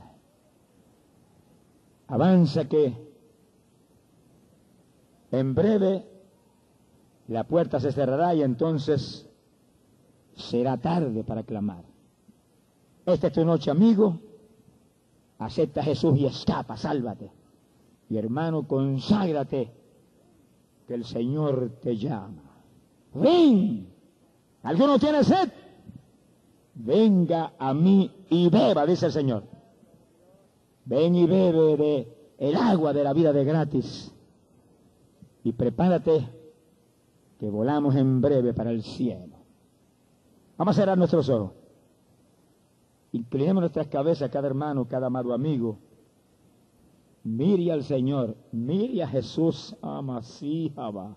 Avanza que en breve la puerta se cerrará y entonces será tarde para clamar. Esta es tu noche, amigo. Acepta a Jesús y escapa, sálvate. Y hermano, conságrate, que el Señor te llama. ¡Ven! ¿Alguno tiene sed? Venga a mí y beba, dice el Señor. Ven y bebe de el agua de la vida de gratis. Y prepárate, que volamos en breve para el cielo. Vamos a cerrar nuestros ojos. Inclinemos nuestras cabezas, cada hermano, cada amado amigo. Mire al Señor, mire a Jesús, amasíjaba.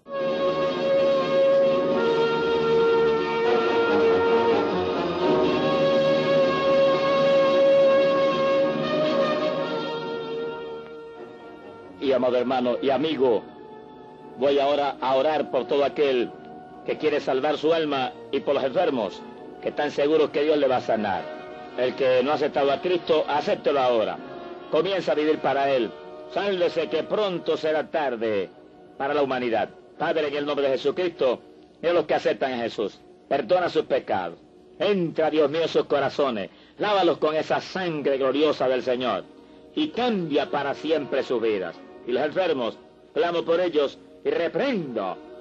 Y amado hermano y amigo, voy ahora a orar por todo aquel que quiere salvar su alma y por los enfermos que están seguros que Dios le va a sanar. El que no ha aceptado a Cristo, acéptelo ahora. Comienza a vivir para Él. Sálvese que pronto será tarde para la humanidad. Padre, en el nombre de Jesucristo, mira los que aceptan a Jesús. Perdona sus pecados. Entra, Dios mío, en sus corazones. Lávalos con esa sangre gloriosa del Señor. Y cambia para siempre sus vidas. Y los enfermos, clamo por ellos y reprendo